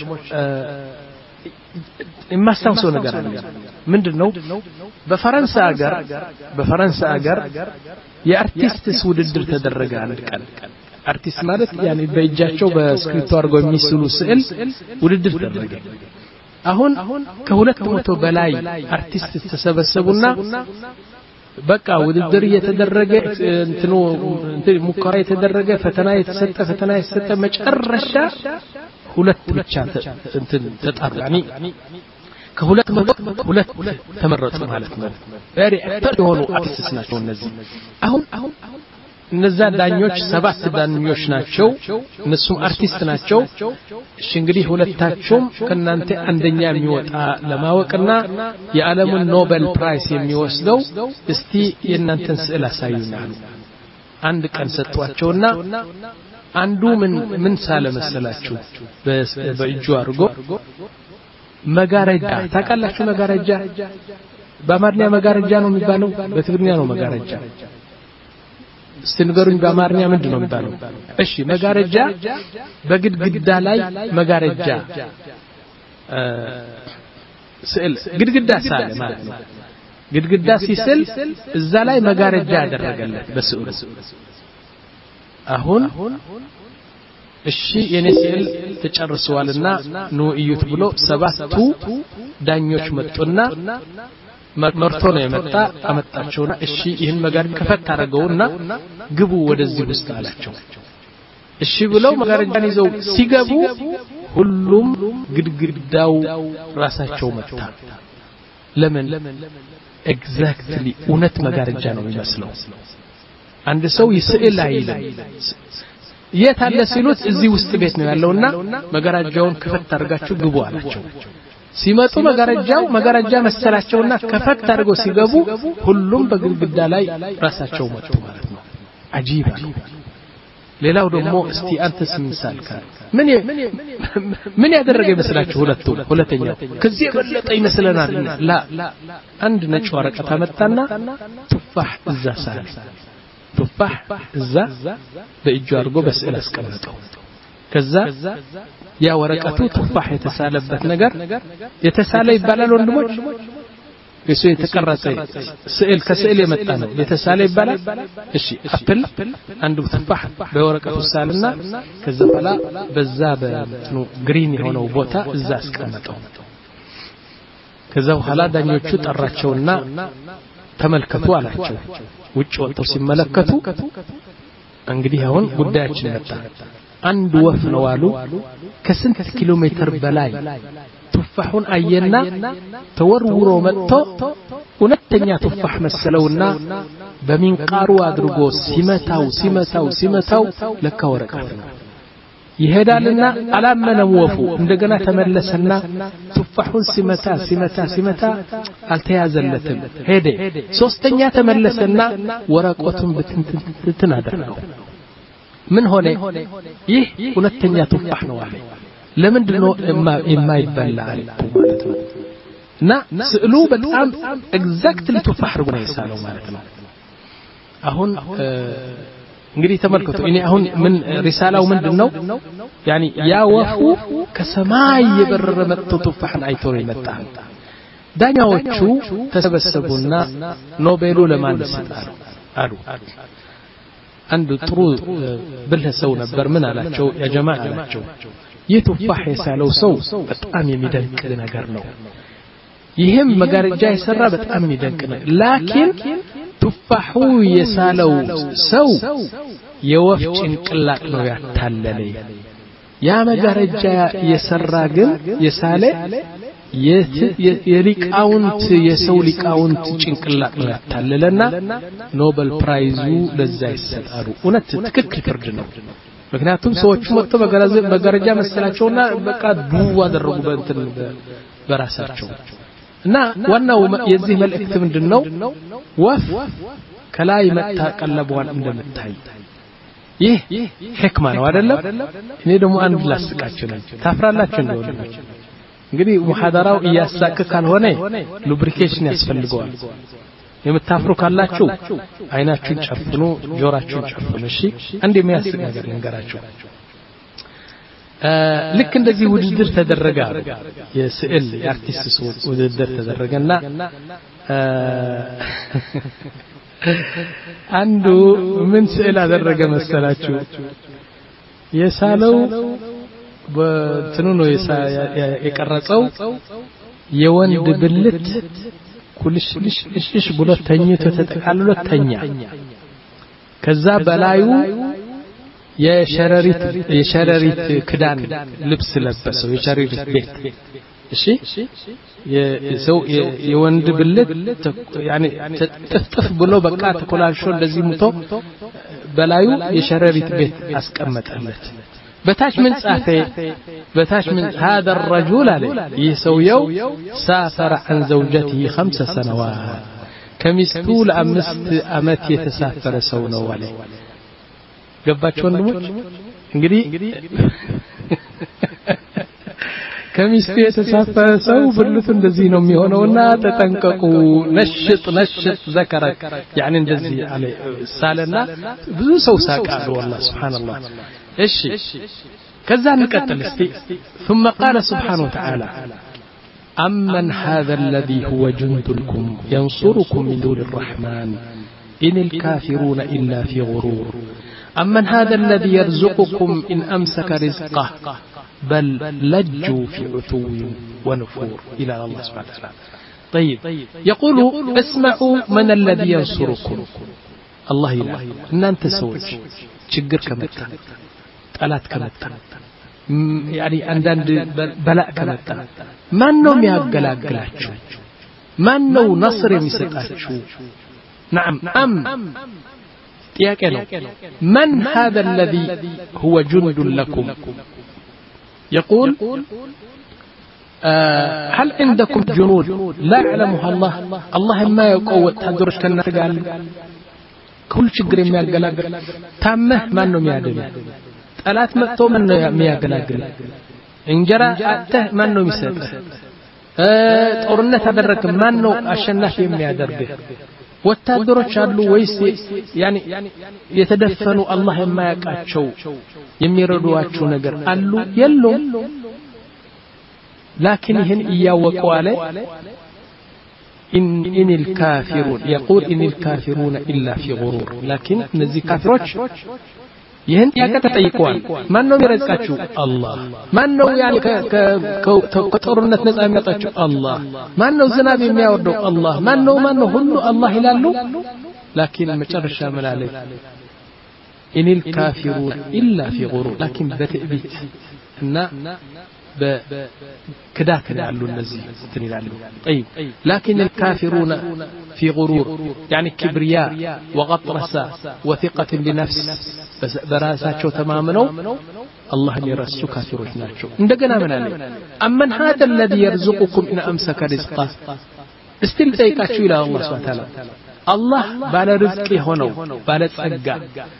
የማስታውሰው ነገር አለ ምንድነው በፈረንሳ ሀገር በፈረንሳ ሀገር የአርቲስትስ ውድድር ተደረገ አንድ ቀን አርቲስት ማለት ያኔ በእጃቸው በስክሪፕቶ አድርገው የሚስሉ ስዕል ውድድር ተደረገ አሁን ከሁለት መቶ በላይ አርቲስት ተሰበሰቡና በቃ ውድድር እየተደረገ እንትኑ ሙከራ የተደረገ ፈተና የተሰጠ ፈተና የተሰጠ መጨረሻ ሁለት ብቻ እንትን ተጣራኒ ከሁለት መቶ ሁለት ተመረጡ ማለት ነው very expert የሆኑ አርቲስት ናቸው እነዚህ አሁን እነዛ ዳኞች ሰባት ዳኞች ናቸው እነሱም አርቲስት ናቸው እሺ እንግዲህ ሁለታቸውም ከናንተ አንደኛ የሚወጣ ለማወቅና የዓለሙን ኖቤል ፕራይስ የሚወስደው እስቲ የናንተን ስዕል አሳዩና አንድ ቀን ሰጧቸውና አንዱ ምን ምን ሳለ መሰላችሁ በእጁ አድርጎ መጋረጃ ታውቃላችሁ መጋረጃ በአማርኛ መጋረጃ ነው የሚባለው በትግርኛ ነው መጋረጃ ስትንገሩኝ በአማርኛ ምንድነው የሚባለው እሺ መጋረጃ በግድግዳ ላይ መጋረጃ ስዕል ግድግዳ ሳለ ማለት ነው ግድግዳ ሲስል እዛ ላይ መጋረጃ ያደረገለት በስዕሉ አሁን እሺ የኔ ስዕል ተጨርሷልና ነው እዩት ብሎ ሰባቱ ዳኞች መጡና መርቶ ነው የመጣ አመጣቸውና እሺ ይሄን መጋረጃ ከፈት አደረገውና ግቡ ወደዚህ ውስጥ አላቸው እሺ ብለው መጋረጃን ይዘው ሲገቡ ሁሉም ግድግዳው ራሳቸው መታ ለምን ኤግዛክትሊ እውነት መጋረጃ ነው የሚመስለው አንድ ሰው ይስዕል አይልም የት አለ ሲሉት እዚህ ውስጥ ቤት ነው ያለውና መጋረጃውን ከፈት አድርጋችሁ ግቡ አላቸው ሲመጡ መጋረጃው መጋረጃ መሰላቸውና ከፈት አድርገው ሲገቡ ሁሉም በግድግዳ ላይ ራሳቸው መጡ ማለት ነው አጂባ ሌላው ደግሞ እስቲ አንተስ ምን ሳልካ ምን ምን ያደረገ ይመስላችሁ ሁለቱ ሁለተኛው ከዚህ የበለጠ ይመስለናል ላ አንድ ነጭ ወረቀት አመጣና ቱፋህ እዛ ሳል ቱፋህ እዛ በእጁ አድርጎ በስዕል አስቀመጠው ከዛ ያ ወረቀቱ ቱፋህ የተሳለበት ነገር የተሳለ ይባላል ወንድሞች እሱ የተቀረጸ ስዕል ከስዕል የመጣ ነው የተሳለ ይባላል እሺ አፕል አንዱ ቱፋህ በወረቀቱ ሳልና ከዛ በኋላ በዛ በእንትኑ ግሪን የሆነው ቦታ እዛ አስቀመጠው ከዛ በኋላ ዳኞቹ ጠራቸውና ተመልከቱ አላቸው ውጭ ወጥተው ሲመለከቱ እንግዲህ አሁን ጉዳያችን መጣ አንድ ወፍ ነው አሉ ከስንት ኪሎ ሜትር በላይ ቱፋሁን አየና ተወርውሮ መጥቶ ሁለተኛ ቱፋህ መሰለውና በሚንቃሩ አድርጎ ሲመታው ሲመታው ሲመታው ለካ ወረቀት ነው ይሄዳልና አላመነም ወፉ እንደገና ተመለሰና ቱፋሁን ሲመታ ሲመታ ሲመታ አልተያዘለትም ሄደ ሶስተኛ ተመለሰና ወረቀቱን በትንትን አደረገው ምን ሆነ ይህ ሁለተኛ ቱፋህ ነው አለ ለምንድነው የማይበላ አልኩ ማለት ነው እና ስዕሉ በጣም ኤግዛክትሊ ቱፋህ አድርጎ ነው የሳለው ማለት ነው አሁን እንግዲህ ተመልከቱ እኔ አሁን ምን ሪሳላው ምንድነው ያኒ ያ ወፉ ከሰማይ የበረረ መጥቶ ቱፋህን አይቶ ነው የመጣ ዳኛዎቹ ተሰበሰቡና ኖቤሉ ለማን ይሰጣሉ አሉ አንዱ ጥሩ ብልህ ሰው ነበር ምን አላቸው ያ ጀማዓ አላቸው የቱፋህ የሳለው ሰው በጣም የሚደንቅ ነገር ነው ይሄም መጋረጃ የሰራ በጣም የሚደንቅ ነው ላኪን ቱፋሁ የሳለው ሰው የወፍ ጭንቅላት ነው ያታለለ ያ መጋረጃ የሰራ ግን የሳለ የሊቃውንት የሰው ሊቃውንት ጭንቅላት ነው ያታለለና ኖቤል ፕራይዙ ለዛ ይሰጣሉ እውነት ትክክል ፍርድ ነው ምክንያቱም ሰዎቹ መጥተው መጋረጃ መሰላቸውና በቃ ዱዋ አደረጉ በእንትን በራሳቸው እና ዋናው የዚህ መልእክት ምንድነው ወፍ ከላይ መጣ ቀለቧን እንደምታይ ይህ ህክማ ነው አይደለም እኔ ደግሞ አንድ ላስቃችሁ ነው ታፍራላችሁ እንደወልዶች እንግዲህ ሙሐደራው እያሳቀ ካልሆነ ሉብሪኬሽን ያስፈልገዋል የምታፍሩ ካላችሁ አይናችሁን ጨፍኑ ጆሮአችሁን ጨፍኑ እሺ አንድ የሚያስቅ ነገር ልንገራችሁ ልክ እንደዚህ ውድድር ተደረገ የስዕል የአርቲስት ውድድር ተደረገና አንዱ ምን ስዕል አደረገ መሰላችሁ የሳለው በትኑ ነው የቀረጸው የወንድ ብልት ኩልሽ ልሽ ብሎ ተኝቶ ተጠቃልሎ ተኛ ከዛ በላዩ የሸረሪት የሸረሪት ክዳን ልብስ ለበሰው የሸረሪት ቤት እሺ የሰው የወንድ ብልት ያኒ ጥፍጥፍ ብሎ በቃ ተኮላልሾ እንደዚህ ሙቶ በላዩ የሸረሪት ቤት አስቀመጠለት በታች ምን ጻፈ በታች ምን هذا الرجل عليه يسويو سافر عن زوجته خمس سنوات ከሚስቱ ለአምስት አመት የተሳፈረ ሰው ነው አለ ገባችሁ ወንድሞች እንግዲህ ከሚስቱ የተሳፈረ ሰው ብልቱ እንደዚህ ነው የሚሆነውና ተጠንቀቁ ነሽጥ ነሽጥ ዘከረክ يعني እንደዚህ አለ ሳለና ብዙ ሰው ሳቃሉ والله سبحان الله እሺ ከዛ እንቀጥል እስቲ ثم قال سبحانه وتعالى أمن هذا الذي هو جند لكم ينصركم من دون الرحمن إن الكافرون إلا في غرور أمن هذا الذي يرزقكم إن أمسك رزقه بل لجوا في عتو ونفور إلى الله سبحانه وتعالى. طيب يقول اسمعوا من الذي ينصركم الله إله إن أنت سوج شجر كمتا ألات كمتا يعني عندنا بلاء كمتا ما نوم يقلقلاتشو ما نو نصر يمسكاتشو نعم أم ياكنو من هذا الذي هو جند لكم يقول آه هل عندكم جنود لا يعلمها الله الله ما يقوى تدرش كنا قال كل شجر ما يقلقل تامه ما نوم يعدل ألات مكتو من ما يقلقل انجرى أته ما نوم يسد ጦርነት አደረክ ማን ነው አሸናፊ የሚያደርግህ ወታደሮች አሉ ወይስ ያኒ የተደፈኑ አላህ የማያውቃቸው የሚረዷቸው ነገር አሉ የሉም لكن ይህን እያወቁ አለ إن إن الكافرون يقول إن الكافرون إلا في غرور لكن እነዚህ ካፊሮች ይህን ጥያቄ ተጠይቀዋል ማን ነው የሚረዝቃችሁ አላህ ማን ነው ያኒ ከጦርነት ነፃ የሚያወጣችሁ አላህ ማን ነው ዝናብ የሚያወርደው አላህ ማን ነው ማን ነው ሁሉ አላህ ይላሉ لكن መጨረሻ መላለ إن الكافرون إلا في غرور لكن بتأبيت እና بكداك يعلو النزي تنيلالو طيب لكن الكافرون في غرور يعني كبرياء وغطرسة وثقة بنفس براساتشو تمامنو الله يرسو كافرون ناتشو اندقنا من عليه أمن هذا الذي يرزقكم إن أمسك رزقه استل تيكاتشو إلى الله سبحانه وتعالى الله بالا رزقي هونو بالا تسقى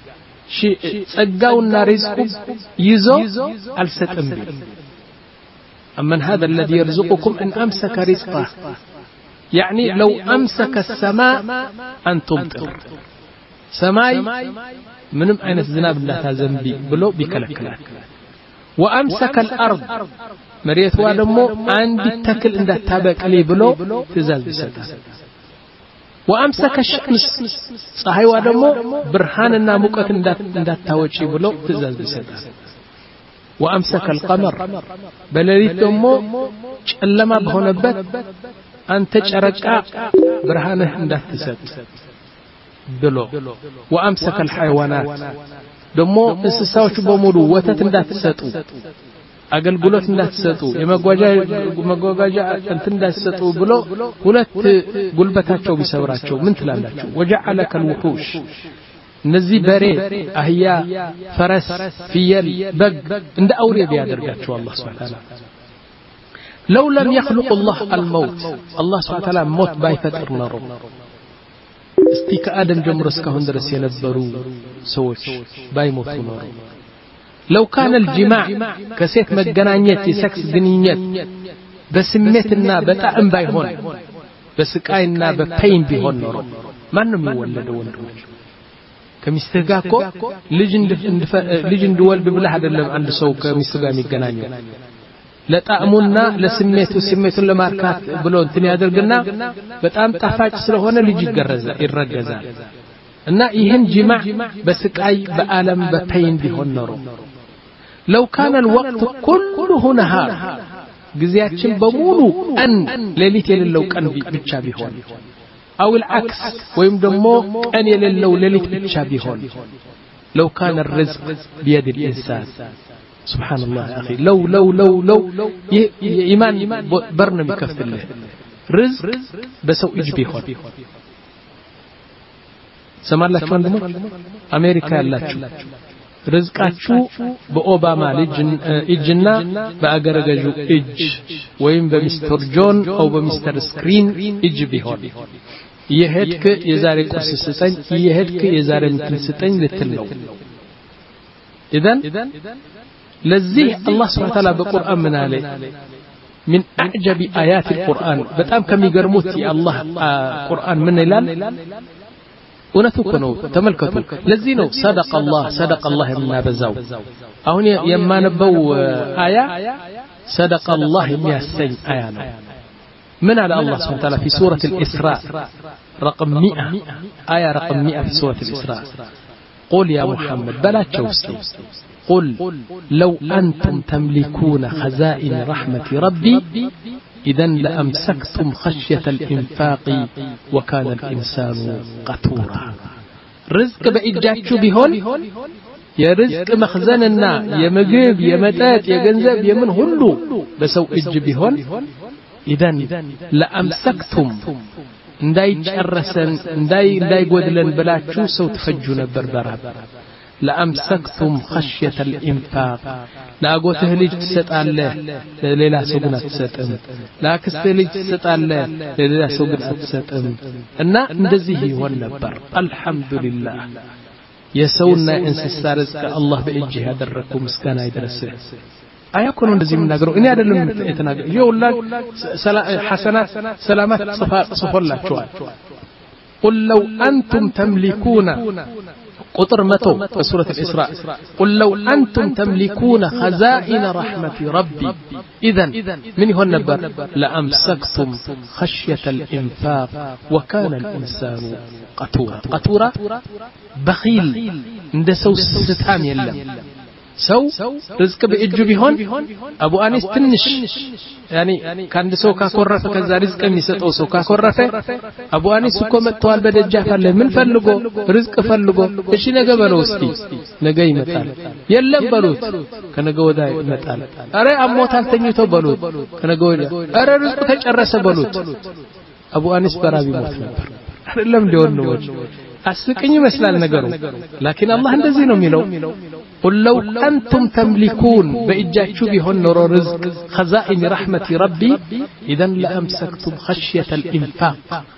تسقاونا رزقه يزو ألستم بي أمن هذا الذي يرزقكم إن أمسك رزقه يعني لو أمسك السماء أن تمطر سماي منم أين الزناب لا تزنبي بلو بكلكلك وأمسك الأرض مريت وادمو عندي تكل عند تابك لي بلو تزال بسدا وأمسك الشمس صحيح وادمو برهاننا مقت عند تاوجي بلو تزال بسدا وأمسك القمر بلليت دمو لما بهونبت أنت تشركا برهانه عندك تسد بلو وأمسك الحيوانات دمو انسساوች በሙሉ ወተት እንዳትሰጡ አገልግሎት እንዳትሰጡ የመጓጓዣ እንት እንዳትሰጡ ብሎ ሁለት ጉልበታቸው ቢሰብራቸው ምን ትላላችሁ وجعلك الوحوش እነዚህ በሬ አህያ ፈረስ ፍየል በግ እንደ አውሬ ቢያደርጋቸው አላህ Subhanahu Wa Ta'ala لو لم يخلق الله الموت الله سبحانه وتعالى موت بايفتر نارو استيك آدم جمر اسكهن درس ينبرو سوش بايموتو نارو لو كان الجماع كسيت مجنانيت سكس جنينيت بسميتنا بتأم بايهون بسكاينا ببين بيهون نارو ما نم يولدو وندوش كمستغاكو لجند لجند ولد بلا አይደለም አንድ ሰው ከሚስተጋ የሚገናኘው ለጣዕሙና ለስሜቱ ስሜቱን ለማርካት ብሎ እንትን ያደርግና በጣም ጣፋጭ ስለሆነ ልጅ ይገረዛል ይረገዛል እና ይሄን ጂማዕ በስቃይ በአለም በፔን ቢሆን ኖሮ لو كان الوقت كله نهار ጊዜያችን በሙሉ ቀን ሌሊት የሌለው ቀን ብቻ ቢሆን أو العكس ويم دمو أن يللو لليت بتشابهون لو كان الرزق بيد الإنسان سبحان الله يا أخي لو لو لو لو إيمان برنامج كفت الله رزق بسو إجبيهون سمع الله شو عندهم أمريكا الله شو رزقاتشو بأوباما لجن إجنا بأجرجو إج ويم بمستر جون أو بمستر سكرين إجبيهون يهدك يزاري كرس ستين يهدك يزاري مثل ستين للتلو إذن لزيه الله سبحانه وتعالى بقرآن من عليه من أعجب آيات القرآن بتأم كم يقرموتي الله قرآن من إلال ونثقنوا تملكتوا لزينوا صدق الله صدق الله مما بزاو أهون يما نبو آية صدق الله مية سين آيانا من على الله سبحانه وتعالى في سورة الإسراء رقم مئة آية رقم مئة في سورة الإسراء قل يا محمد بلا توسلي قل لو أنتم تملكون خزائن رحمة ربي إذن لأمسكتم خشية الإنفاق وكان الإنسان قتورا رزق بإجاكشو بهون يا رزق مخزننا يا مجيب يا متات يا جنزب يا من هلو بسو إج بهون إذن لأمسكتم እንዳይ ጨረሰን እንዳይ እንዳይ ጎድለን ብላችሁ ሰው ተፈጁ ነበር በራብ ለአምሰክቱም خشية الإنفاق ላጎትህ ልጅ ትሰጣለህ ለሌላ ሰው ግን አትሰጥም ላክስትህ ልጅ ትሰጣለህ ለሌላ ሰው ግን አትሰጥም እና እንደዚህ ይሆን ነበር አልহামዱሊላህ የሰውና እንስሳ ርዝቅ አላህ በእጅ ያደረኩ ምስጋና ይድረስህ አያኮኑ እንደዚህ ምናገረው እኔ አይደለም የተናገረው ይውላል ሐሰናት ሰላማት ጽፎላችኋል قل لو أنتم تملكون قطر متو في سورة الإسراء قل لو أنتم تملكون خزائن رحمة ربي إذن من هو النبر لأمسكتم خشية الإنفاق وكان الإنسان قتورا قتورا بخيل اندسو ستام يلم سو رزق بإجو بيهون أبو أنيس تنش يعني كان سو كاكورفة كذا رزق ميسطو سو كاكورفة أبو أنيس سو كمتوال بدجاه فله من فلقو رزق فلقو إيش نجا بلوستي نجا يمتال يلم بلوت كنجا ودا يمتال أرى أموتال تنيتو بلوت كنجا ودا أرى رزق تجرس بلوت أبو أنيس برابي موت نبر لم دون نوج أسكني مثل النجارو لكن الله እንደዚህ ነው የሚለው قل لو أنتم تملكون بإجاكشو بهن نور رزق خزائن رحمة ربي إذن لأمسكتم خشية الإنفاق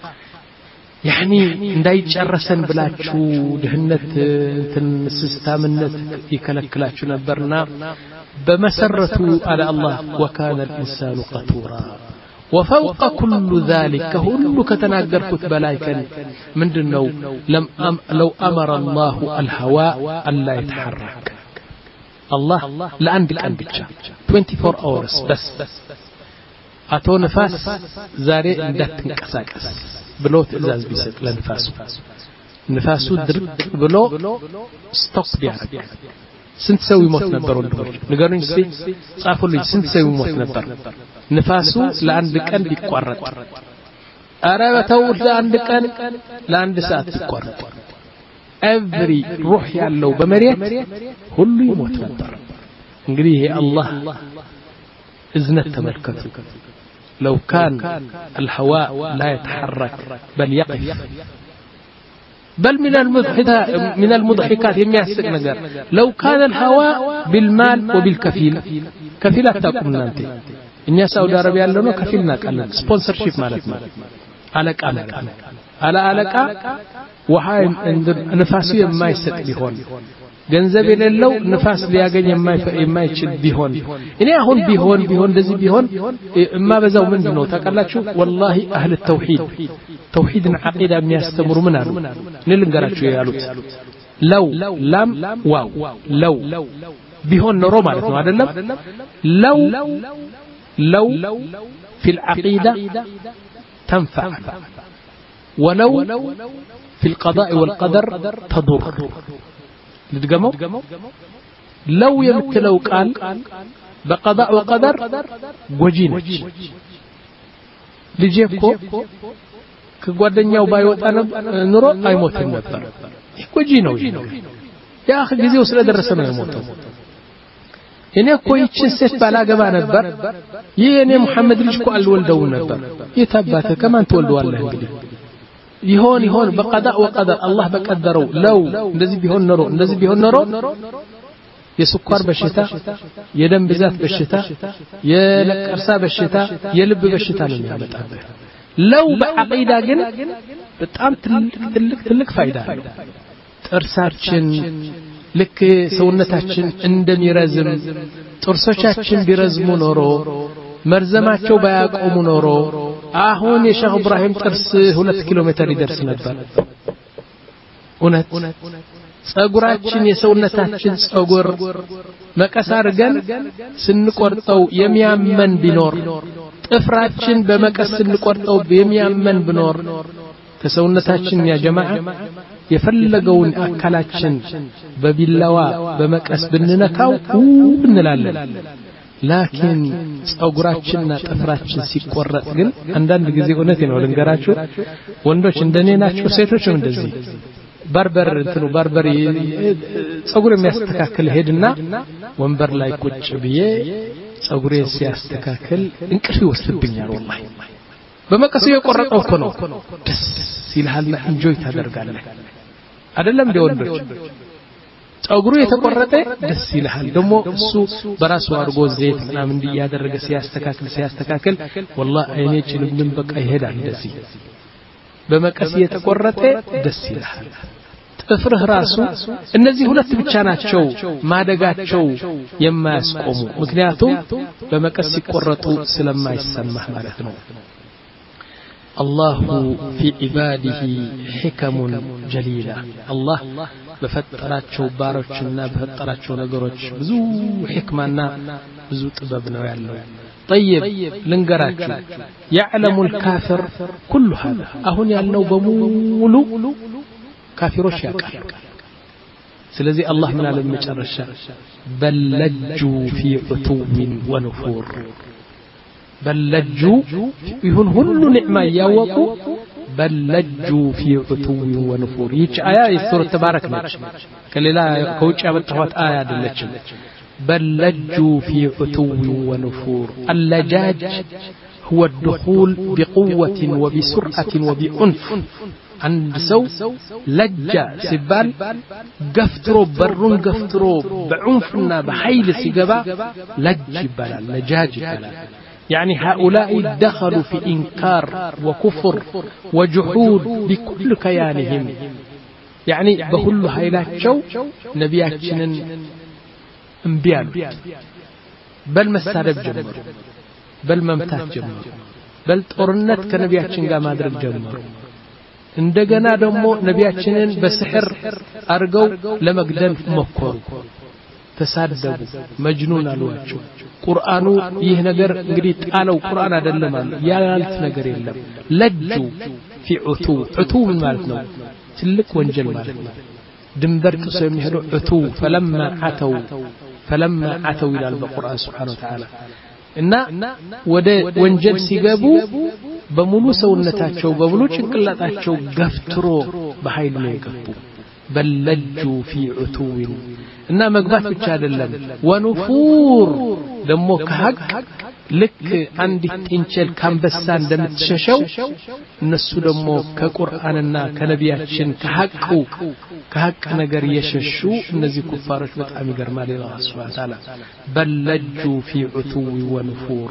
يعني እንዳይ ጨረሰን ብላችሁ ድህነት ተንስስታምነት ይከለክላችሁ ነበርና በመሰረቱ على الله وكان الإنسان قتورا وفوق كل ذلك كل كتناجركت بلايكن من دنو لم أم لو أمر الله الهواء ألا يتحرك الله لعندك أن بتشا twenty-four hours بس أتو نفاس زاري اندت نكساكس بلو تزاز بيسك لنفاسو نفاسو درك بلو ستوب بيعرك سنت سوي موت نبر وندور نقارن سي صافوا لي سنت سوي موت نبر نفاسو لعند كان بيقرط أرابتو لعند كان لعند ساعة بيقرط every روح يالله بمريت كله يموت نبر انقريه الله إذنت تملكته لو كان الهواء لا يتحرك بل يقف بل من المضحكات من المضحكات يمياسك نجار لو كان الهواء بالمال وبالكفيل كفيلات تقوم نانتي إن سعودي عربية لنا كفيلنا كان سبونسرشيب مالتنا علىك علىك على علىك وهاي نفاسي ما يسد بيهون ገንዘብ የሌለው ንፋስ ሊያገኝ የማይችል ቢሆን እኔ አሁን ቢሆን ቢሆን እንደዚህ ቢሆን እማበዛው ምንድነው ታውቃላችሁ والله اهل التوحيد توحيدنا عقيده የሚያስተምሩ ምን አሉ ንልንገራችሁ ያሉት ለው ላም ዋው ለው ቢሆን ኖሮ ማለት ነው አይደለም ለው ለው في العقيده تنفع ولو في القضاء والقدر تضر لتقمو لو يمتلو قال بقضاء وقدر وجينج لجيكو كغادنياو بايوطا نورو ايموتم نبر وجينو يا اخي غزيو ስለደረሰ ነው የሞተው እኔ እኮ ይችን ሴት ባላገባ ነበር የኔ መሐመድ ልጅ እኮ አልወልደው ነበር የታባተ ከማን ተወልደዋለህ እንግዲህ يهون يهون بقضاء وقدر الله بقدره لو እንደዚህ ቢሆን ኖሮ እንደዚህ ቢሆን ኖሮ የስኳር በሽታ የደም ብዛት በሽታ የለቀርሳ በሽታ የልብ በሽታ ነው የሚያመጣብህ ለው በአቂዳ ግን በጣም ትልቅ ትልቅ ትልቅ ፋይዳ አለው ጥርሳችን ልክ ሰውነታችን እንደሚረዝም ጥርሶቻችን ቢረዝሙ ኖሮ መርዘማቸው ባያቆሙ ኖሮ አሁን የሼህ ኢብራሂም ጥርስ ሁለት ኪሎ ሜትር ይደርስ ነበር እውነት ጸጉራችን የሰውነታችን ጸጉር መቀስ አድርገን ስንቆርጠው የሚያመን ቢኖር ጥፍራችን በመቀስ እንቆርጠው በሚያመን ብኖር ከሰውነታችን ያ ጀማዓ የፈለገውን አካላችን በቢላዋ በመቀስ ብንነካው እንላለን ላኪን ጸጉራችንና ጥፍራችን ሲቆረጥ ግን አንዳንድ ጊዜ እውነት ነው ልንገራችሁ ወንዶች እንደኔ ናቸው ሴቶችም እንደዚህ ባርበር እንትኑ ባርበር ጸጉር የሚያስተካክል ሄድና ወንበር ላይ ቁጭ ብዬ ጸጉሬ ሲያስተካክል እንቅልፍ ይወስድብኛል ወላሂ በመቀስ የቆረጠው እኮ ነው ደስ ይልሃልና ኢንጆይ ታደርጋለህ አይደለም እንደ ወንዶች ጸጉሩ የተቆረጠ ደስ ይልሃል ደሞ እሱ በራሱ አርጎ ዘይት ምናምን እንዲያደረገ ሲያስተካክል ሲያስተካክል والله አይኔ ጭልምልም በቃ ይሄዳል እንደዚህ በመቀስ የተቆረጠ ደስ ይልሃል ጥፍርህ ራሱ እነዚህ ሁለት ብቻ ናቸው ማደጋቸው የማያስቆሙ ምክንያቱም በመቀስ ሲቆረጡ ስለማይሰማህ ማለት ነው الله في عباده حكم جليلة الله بفتراتشو باروچنا بفتراتشو ነገሮች ብዙ حكمና ብዙ ጥበብ ነው ያለው طيب ልንገራችሁ يعلم الكافر كل هذا አሁን ያለው በሙሉ ካፊሮች ያውቃሉ ስለዚህ አላህ ምን አለ መጨረሻ በለጁ في عتو ونفور بلجوا يهون هل نعمة يوقوا بلجوا في عتو ونفور يج آية سورة تبارك نج كلا كوتش أبتهوت آية دلتش بلجوا في عتو ونفور اللجاج هو الدخول بقوة وبسرعة وبعنف عند سو لجة سبال قفترو برون قفترو بعنفنا بحيل سيقبا لج بلا لجاج بلا يعني هؤلاء دخلوا في إنكار وكفر وجحود بكل كيانهم يعني بكل هيلات شو نبياتنا انبيان بل مسارب جمر بل ممتات جمر بل تورنت كنبياتنا قام أدرك جمر እንደገና ደግሞ ነቢያችንን በስሕር አርገው ለመግደል ሞከሩ ተሳደቡ መጅኑን አሏቸው ቁርአኑ ይህ ነገር እንግዲህ ጣለው ቁርአን አይደለም አለ ያላልት ነገር የለም ለጁ في عتو عتو ምን ማለት ነው ትልቅ ወንጀል ማለት ነው ድንበር ጥሶ የሚሄዱ عتو فلما عتوا فلما عتوا الى القرآن سبحانه وتعالى እና ወደ ወንጀል ሲገቡ በሙሉ ሰውነታቸው በሙሉ ጭንቅላታቸው ገፍትሮ በኃይል ነው የገቡ በለጁ في عتو እና መግባት ብቻ አይደለም ወንፉር ደሞ ከሐቅ ልክ አንዲት ጥንቸል ካንበሳ እንደምትሸሸው እነሱ ደሞ ከቁርአንና ከነቢያችን ከሐቁ ከሐቅ ነገር የሸሹ እነዚህ ኩፋሮች በጣም ይገርማል አላህ Subhanahu Wa Ta'ala በለጁ في عتو ونفور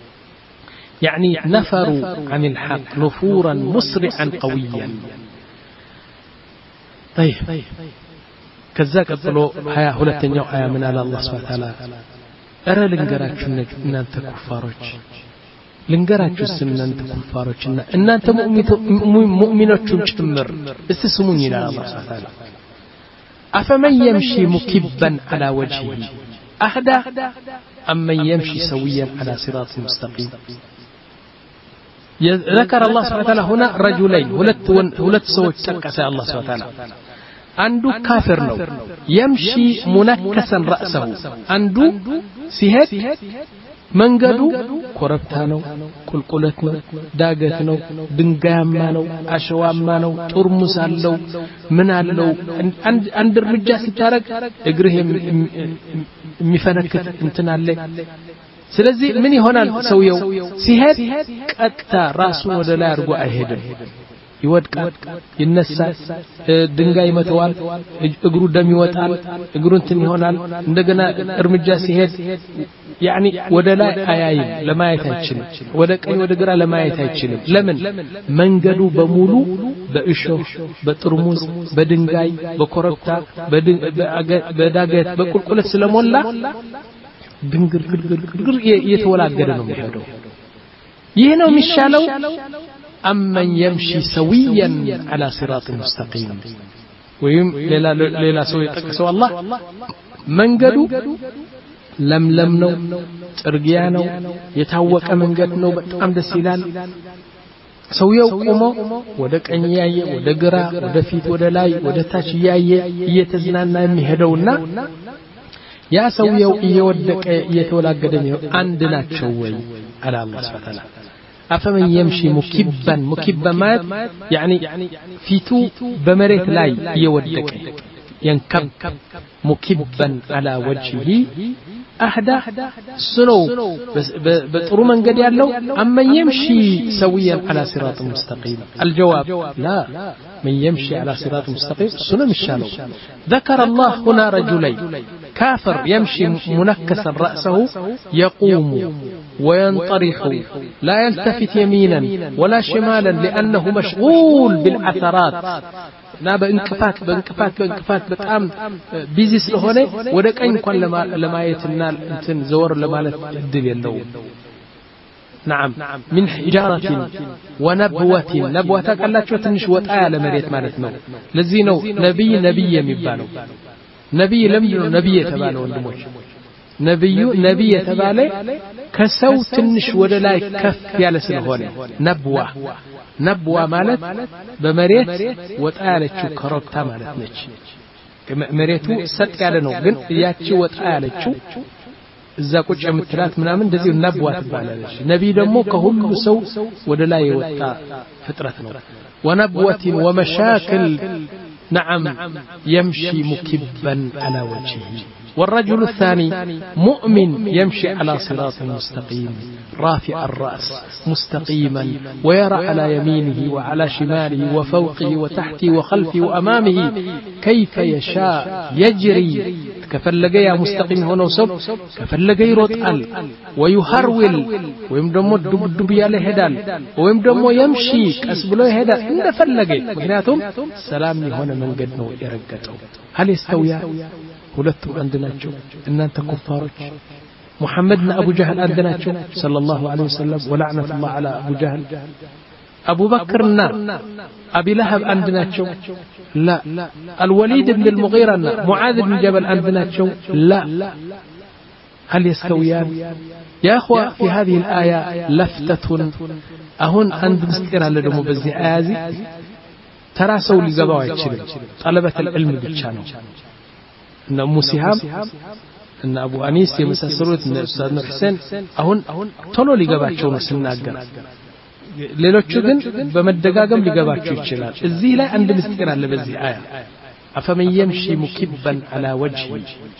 يعني نفروا عن الحق نفورا مسرعا قويا طيب كذا قبلو هيا ሁለተኛው አያ ምን አለ አላህ Subhanahu Wa Ta'ala እረ ልንገራችሁ እናንተ ኩፋሮች ልንገራችሁ እናንተ ኩፋሮችና እናንተ ሙእሚኖቹን ጭምር እስቲ ስሙኝ ይላል አላህ Subhanahu Wa Ta'ala أفمن يمشي مكبا على وجهه أهدى أم من يمشي سويا على صراط مستقيم ذكر الله سبحانه وتعالى هنا رجلين ሁለት ሁለት ሰዎች ጠቀሰ الله سبحانه وتعالى አንዱ ካፊር ነው يمشي منكسا رأسه አንዱ ሲሄድ መንገዱ ኮረብታ ነው ቁልቁለት ነው ዳገት ነው ድንጋያማ ነው አሸዋማ ነው ጡርሙስ አለው ምን አለው አንድ እርምጃ ሲታረግ እግርህ የሚፈነክት እንትን አለ ስለዚህ ምን ይሆናል ሰውየው ሲሄድ ቀጥታ ራሱን ወደ ላይ አድርጎ አይሄድም ይወድቃል ይነሳል ድንጋይ ይመታዋል እግሩ ደም ይወጣል እግሩ እንትን ይሆናል እንደገና እርምጃ ሲሄድ يعني ወደ ላይ አያይም ለማየት አይችልም ወደ ቀኝ ወደ ግራ ለማየት አይችልም ለምን መንገዱ በሙሉ በእሾህ በጥርሙዝ በድንጋይ በኮረብታ በዳገት በቁልቁለት ስለሞላ ድንግር ግርግር እየተወላገደ ነው የሚሄደው ይህ ነው የሚሻለው أمن يمشي سويا على صراط مستقيم ويم ليلا ليلا سوي تكسو الله من قدو ለምለም ነው ጥርጊያ ነው የታወቀ መንገድ ነው በጣም ደስ ይላል ሰውየው ቆሞ ወደ ቀኝ ያየ ወደ ግራ ወደ ፊት ወደ ላይ ወደ ታች ያየ እየተዝናና የሚሄደውና ያ ሰውየው እየወደቀ እየተወላገደ ነው አንድ ናቸው ወይ አለ አላህ Subhanahu Wa Ta'ala أفمن يمشي مكبا مكبا مات يعني فيتو بمريت لاي يودك ينكب مكبا على وجهه أهدى سنو بطرو من قد يالو أما يمشي سويا على صراط مستقيم الجواب لا من يمشي على صراط مستقيم سنو مشالو ذكر الله هنا رجلين كافر يمشي منكسا رأسه يقوم وينطرح لا يلتفت يمينا ولا شمالا لأنه مشغول بالعثرات نا بانكفات بانكفات بانكفات بتام بيزي ስለሆነ ወደ ቀኝ እንኳን ለማየትና እንትን ዘወር ለማለት እድል የለውም نعم من حجارة ونبوة نبوة قالاتشو ትንሽ ወጣ ያለ መሬት ማለት ነው ለዚህ ነው ነብይ ነብይ የሚባለው ነብይ ለምንድን ነው ነብይ የተባለው ወንድሞች ነብዩ ነብይ የተባለ ከሰው ትንሽ ወደ ላይ ከፍ ያለ ስለሆነ ነብዋ ነብዋ ማለት በመሬት ወጣ ያለችው ኮረብታ ማለት ነች መሬቱ ሰጥ ያለ ነው ግን ያቺ ወጣ ያለችው እዛ ቁጭ የምትላት ምናምን እንደዚህ ነብዋ ትባላለች ነብይ ደግሞ ከሁሉ ሰው ወደ ላይ የወጣ ፍጥረት ነው ونبوة ومشاكل نعم يمشي مكبا على وجهه والرجل الثاني مؤمن يمشي على صراط مستقيم رافع الرأس مستقيما ويرى على يمينه وعلى شماله وفوقه وتحته وخلفه وأمامه كيف يشاء يجري كفلقى يا مستقيم هنا وصب كفلقى يرطل ويهرول ويمدمو الدب الدب يالي هدال ويمدمو يمشي كأسبلو هدال إن فلقى مكناتهم سلامي هنا من قدنو يرقته هل يستويا ሁለቱም አንድ ናቸው እናንተ ኩፋሮች ሙሐመድና አቡ ጀህል አንድ ናቸው ሰለላሁ ዐለይሂ ወሰለም ወለዕነቱላህ ዐላ አቡ ጀህል አቡ በክርና አቢ ለሀብ አንድ ናቸው ላ አልወሊድ ኢብኑ አልሙጊራና ሙዓዝ ኢብኑ ጀበል አንድ ናቸው ላ هل يستويان يا اخوه في هذه الايه لفتة አሁን አንድ ምስጢር አለ ደግሞ በዚህ አያዚ ተራ ሰው ሊገባው አይችልም ጠለበት العلم ብቻ ነው ان ام سهام ان ابو انيس የመሳሰሉት እነ ኡስታዝ ኑር ሁሴን አሁን ቶሎ ሊገባቸው ነው ሲናገር ሌሎቹ ግን በመደጋገም ሊገባቸው ይችላል እዚህ ላይ አንድ ምስጢር አለ በዚህ አያ አፈመን يمشي مكبا على وجهه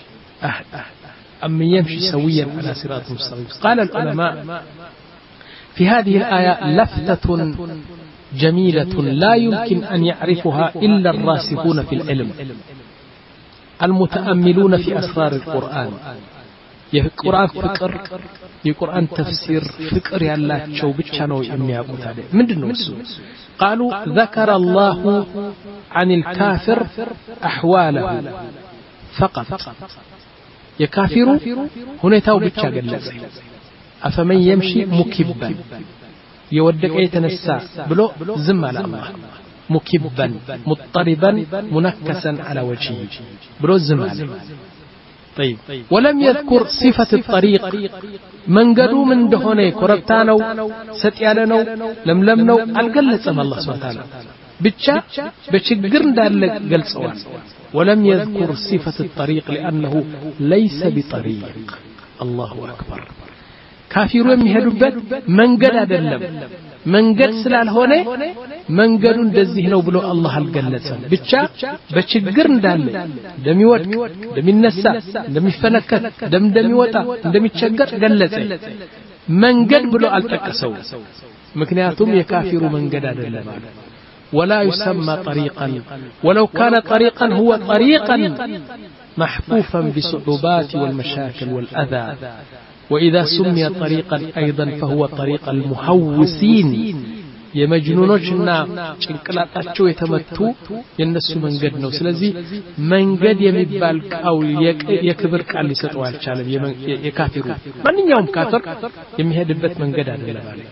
ام يمشي سويا على صراط مستقيم قال العلماء في هذه الايه لفتة جميلة لا يمكن ان يعرفها الا الراسخون في العلم المتأملون في أسرار القرآن የቁርአን ፍቅር የቁርአን ተፍሲር ፍቅር ያላቸው ብቻ ነው የሚያውቁት አይደል ምንድነው እሱ قالوا ذكر الله عن الكافر أحواله فقط የካፊሩ ሁኔታው ብቻ ገለጸ أفمن يمشي مكبا የወደቀ የተነሳ ብሎ ዝም አለ አላህ مكبا مضطربا منكسا على وجهه بروز زمان طيب ولم يذكر صفة الطريق من قدو من دهوني كربتانو ستيالنو لملمنو القلت الله سبحانه وتعالى بتشا بتشجر دالك قل سوان ولم يذكر صفة الطريق لأنه ليس بطريق الله أكبر ካፊሩ የሚሄዱበት መንገድ አይደለም መንገድ ስላልሆነ መንገዱ እንደዚህ ነው ብሎ አላህ አልገለጸም ብቻ በችግር እንዳለ እንደሚወድቅ እንደሚነሳ እንደሚፈነከት እንደሚወጣ እንደሚቸገር ገለጸ መንገድ ብሎ አልጠቀሰው ምክንያቱም የካፊሩ መንገድ አይደለም ولا يسمى طريقا ولو كان طريقا هو طريقا محفوفا بالصعوبات والمشاكل والأذى وإذا سمي طريقا أيضا فهو طريق المهوسين የመጅኑኖችና ጭንቅላታቸው የተመቱ የነሱ መንገድ ነው ስለዚህ መንገድ የሚባል ቃል የክብር ቃል ሊሰጠው አልቻለም የካፊሩ ማንኛውም ካፍር የሚሄድበት መንገድ አይደለም አለ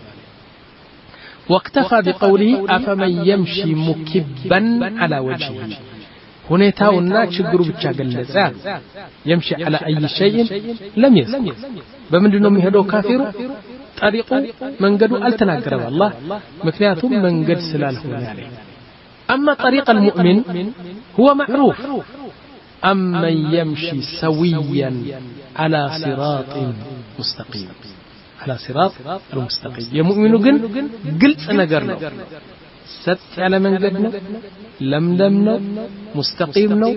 واكتفى بقوله أفمن يمشي مكبا على وجهه ሁኔታውና ችግሩ ብቻ ገለጸ يمشي على أي شيء لم يذكر በምንድነው የሚሄደው ካፊሩ ጠሪቁ መንገዱ አልተናገረም አላህ ምክንያቱም መንገድ ስላልሆነ ያለ أما طريق المؤمن هو معروف أما يمشي سويا على صراط مستقيم على صراط المستقيم يا مؤمن جن قلت أنا قرنا ست على من قدنا لملمنا مستقيمنا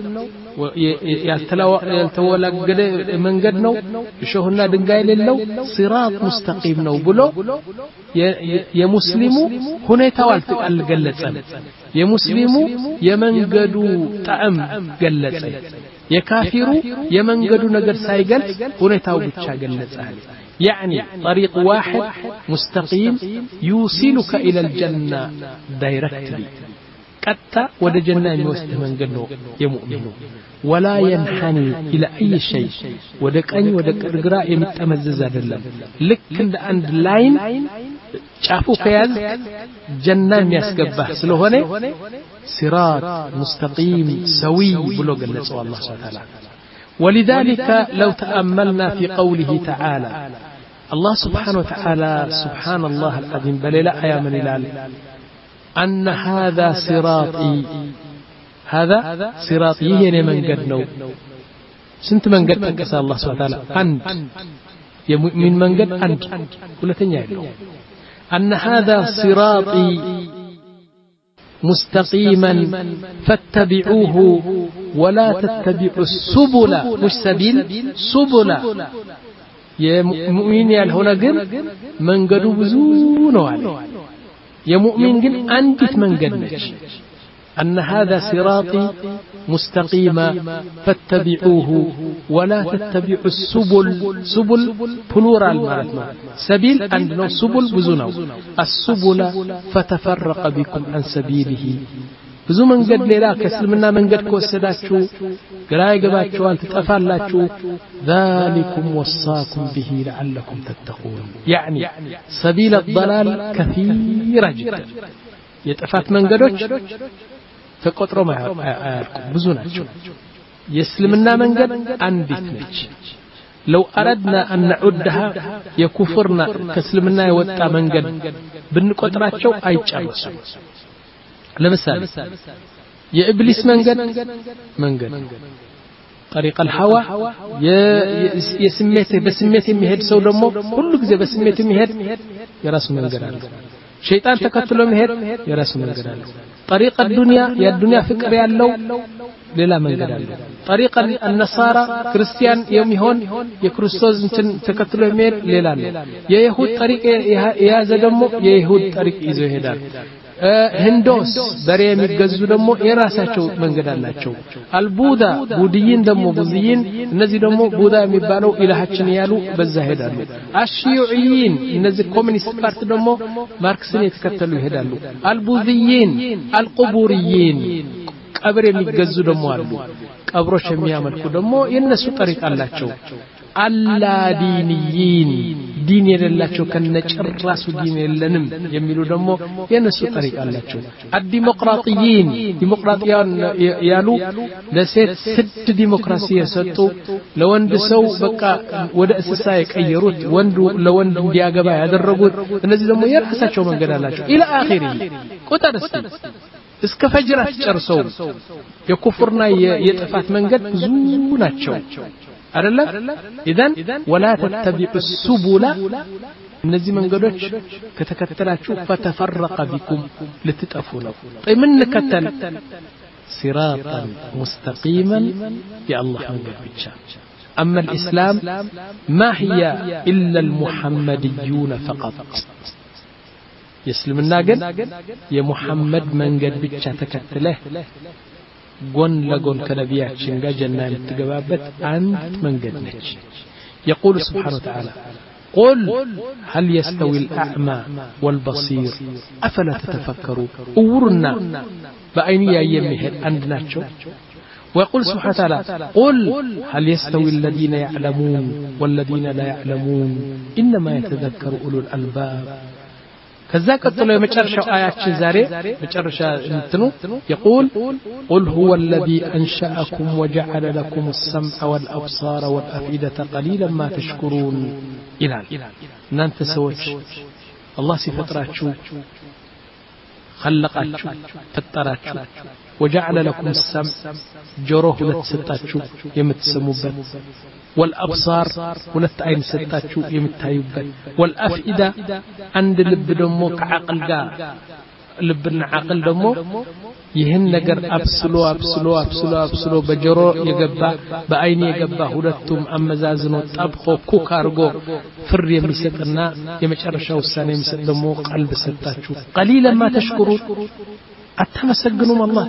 يلتولى من قدنا يشوهنا دنقايل اللو صراط مستقيمنا وبلو يا مسلم هنا يتوالت القلت يا مسلم يا من قدو طعم قلت يا كافر يا من قدو نقر سايقل هنا يتوالت قلت يعني طريق واحد مستقيم يوصلك إلى الجنة دايركتلي قطع ود جنة يوصل من قدو يا مؤمن ولا ينحني إلى أي شيء ودك أني ودك رقراء يمتمزز هذا لك عند لاين شافوا كياز جنة يسقبه سلوهنه صراط مستقيم سوي بلوغ الله سبحانه وتعالى ولذلك لو تأملنا في قوله تعالى الله سبحانه وتعالى سبحان الله العظيم بل لا يا من الال أن هذا صراطي هذا صراطي يعني من قد نو سنت من قد تنكس الله سبحانه وتعالى أنت يا مؤمن من قد أنت ولا تنيعلو أن هذا صراطي مستقيما فاتبعوه ولا تتبعوا السبل مش سبيل سبل يا مؤمن يا هنا قل من قدوا بزونه عليه يا مؤمن قل أنت من قدنش أن هذا صراطي مستقيما فاتبعوه ولا تتبعوا السبل سبل بلورال معناتنا سبيل عندنا سبل بزنو السبل فتفرق بكم عن سبيله ብዙ መንገድ ሌላ ከእስልምና መንገድ ከወሰዳችሁ ግራ ይገባችኋል ትጠፋላችሁ ذلكم وصاكم به لعلكم تتقون يعني سبيل الضلال كثيرة جدا የጥፋት መንገዶች ተቆጥረው አያልቁም ብዙ ናቸው የእስልምና መንገድ አንዲት ነች لو أردنا أن نعدها يكفرنا كسلمنا يوطا منقد بنقطراቸው አይጨርሱም لمثال يا إبليس منقد منقد طريق الهوى يا يسميته بسميته مهد سو دمو كل ጊዜ بسميته مهد የራሱ መንገድ አለ شيطان ተከትሎ መሄድ የራሱ መንገድ አለ طريق الدنيا يا الدنيا فكر ያለው ሌላ መንገድ አለ طريق النصارى ክርስቲያን የሚሆን የክርስቶስ እንትን ተከትሎ መሄድ ሌላ አለ የይሁድ طريق የያዘ ደግሞ የይሁድ طريق ይዞ ይሄዳል ህንዶስ በሬ የሚገዙ ደግሞ የራሳቸው መንገድ አላቸው አልቡዳ ቡዲይን ደግሞ ቡዚይን እነዚህ ደግሞ ቡዳ የሚባለው ኢላሃችን ያሉ በዛ ሄዳሉ አሽዩዒን እነዚህ ኮሚኒስት ፓርቲ ደግሞ ማርክስን የተከተሉ ይሄዳሉ አልቡዚይን አልቁቡሪይን ቀብር የሚገዙ ደግሞ አሉ ቀብሮች የሚያመልኩ ደግሞ የነሱ طريق አላቸው አላዲኒይን ዲን የሌላቸው ከነጭራሱ ዲን የለንም የሚሉ ደግሞ የነሱ طريق አላቸው አዲሞክራቲይን ዲሞክራቲያን ያሉ ለሴት ስድ ዲሞክራሲ የሰጡ ለወንድ ሰው በቃ ወደ እንስሳ የቀየሩት ወንዱ ለወንድ እንዲያገባ ያደረጉት እነዚህ ደግሞ የራሳቸው መንገድ አላቸው ኢላ አኺሪ ቁጥር እስቲ እስከ ፈጅራት ጨርሰው የኩፍርና የጥፋት መንገድ ብዙ ናቸው አይደለም ኢዳን ولا تتبعوا السبل እነዚህ መንገዶች ከተከተላችሁ فتفرق بكم لتطفوا ነው طيب ምን ከተል صراطا مستقيما يا الله መንገድ ብቻ اما الاسلام ما هي الا المحمديون فقط يسلمنا ግን የሙሐመድ መንገድ ብቻ ተከተለ ጎን ለጎን ከነቢያችን ጋር ጀና የምትገባበት አንድ መንገድ ነች يقول سبحانه وتعالى قل هل يستوي الأعمى والبصير أفلا تتفكروا أورنا بأيني يمهد عندناچو ويقول سبحانه وتعالى قل هل يستوي الذين يعلمون والذين لا يعلمون إنما يتذكر أولو الألباب كذا قتلوا يمጨረሻው አያችን ዛሬ መጨረሻ እንትኑ يقول قل هو الذي أنشأكم وجعل لكم السمع والأبصار والأفئدة قليلا ما تشكرون ይላል እናንተ ሰዎች الله ሲፈጥራችሁ خلقاችሁ ፈጠራችሁ وجعل لكم السمع جوره ሁለት ሰጣችሁ የምትሰሙበት والأبصار ሁለት አይን ሰጣችሁ የምታዩበት والأفئدة አንድ ልብ ደሞ ከዓቅል ጋር ልብና ዓቅል ደሞ ይህን ነገር አብስሎ አብስሎ አብስሎ አብስሎ በጆሮ የገባ በአይን የገባ ሁለቱም አመዛዝኖ ጣብቆ ኩክ አርጎ ፍር የሚሰጥና የመጨረሻ ውሳኔ የሚሰጥ ደሞ ቀልብ ሰጣችሁ قليلا ما تشكرون አተመሰግኑም አላህ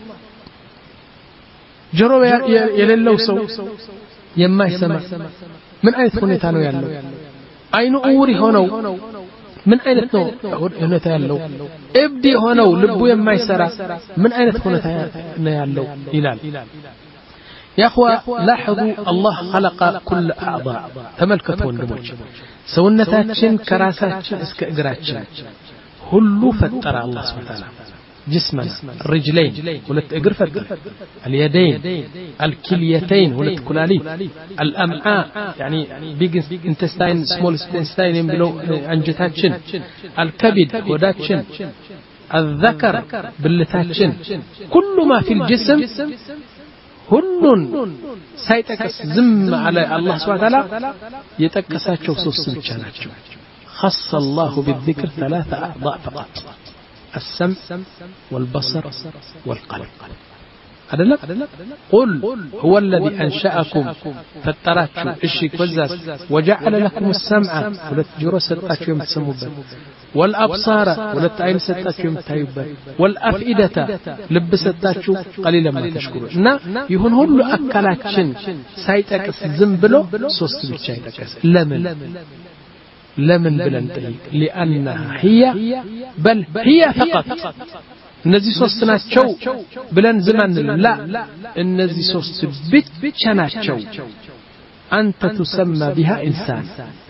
ጆሮ የሌለው ሰው የማይሰማ ምን አይነት ሁኔታ ነው ያለው አይኑ ኡሪ ሆነው ምን አይነት ነው ሁኔታ ያለው እብድ ሆነው ልቡ የማይሰራ ምን አይነት ሁኔታ ነው ያለው ይላል يا اخوة لاحظوا الله خلق كل اعضاء تملكتوا ወንድሞች ሰውነታችን ከራሳችን እስከ እግራችን ሁሉ ፈጠረ الله سبحانه وتعالى جسمنا الرجلين ولت اجر فدر اليدين الكليتين ولت كلاليت الامعاء يعني بيج انتستاين سمول انتستاين بلو انجتاتشن الكبد وداتشن الذكر بلتاتشن كل ما في الجسم ሁሉን ሳይጠቅስ ዝም على الله سبحانه وتعالى የተጠቀሳቸው ሶስት ብቻ ናቸው خص الله بالذكر ثلاثة اعضاء فقط السمع والبصر والقلب هذا لا قل هو الذي أنشأكم فاتراتشو إشي كوزاس وجعل لكم السمع ولتجروا ستاتشو يمتسموا بل والأبصار ولتعين ستاتشو يمتايبا والأفئدة لب ستاتشو قليلا ما تشكرون نا يهون هلو أكلاتشن سايتاكس زنبلو سوست بيتشايتاكس لمن لمن بلنتهي لأنها هي بل هي فقط እነዚህ ሶስት ናቸው ብለን ዝማን لا እነዚህ ሶስት ብቻ ናቸው አንተ تسمى بها إنسان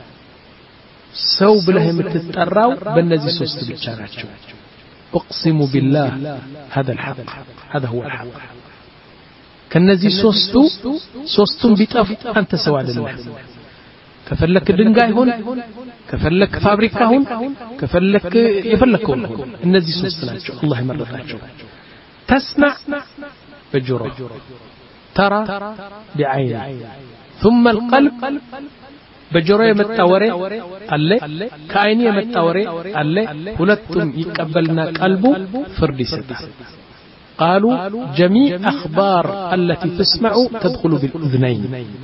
ሰው ብለህ የምትጠራው በእነዚህ ሶስት ብቻ ናቸው اقسم بالله هذا الحق هذا هو الحق ከነዚህ ሶስቱ ሶስቱም ቢጠፉ አንተ ሰው አይደለም ከፈለክ ድንጋይ ሆን ከፈለክ ፋብሪካ ሆን ከፈለክ የፈለከው ነው እነዚህ ሶስት ናቸው አላህ ይመረጣቸው تسمع بجرو ترى بعين ثم القلب بجرو يمتاوري الله كاين يمتاوري الله ሁለቱም ይቀበልና ቀልቡ ፍርድ ይሰጣል قالوا جميع اخبار التي تسمع تدخل بالاذنين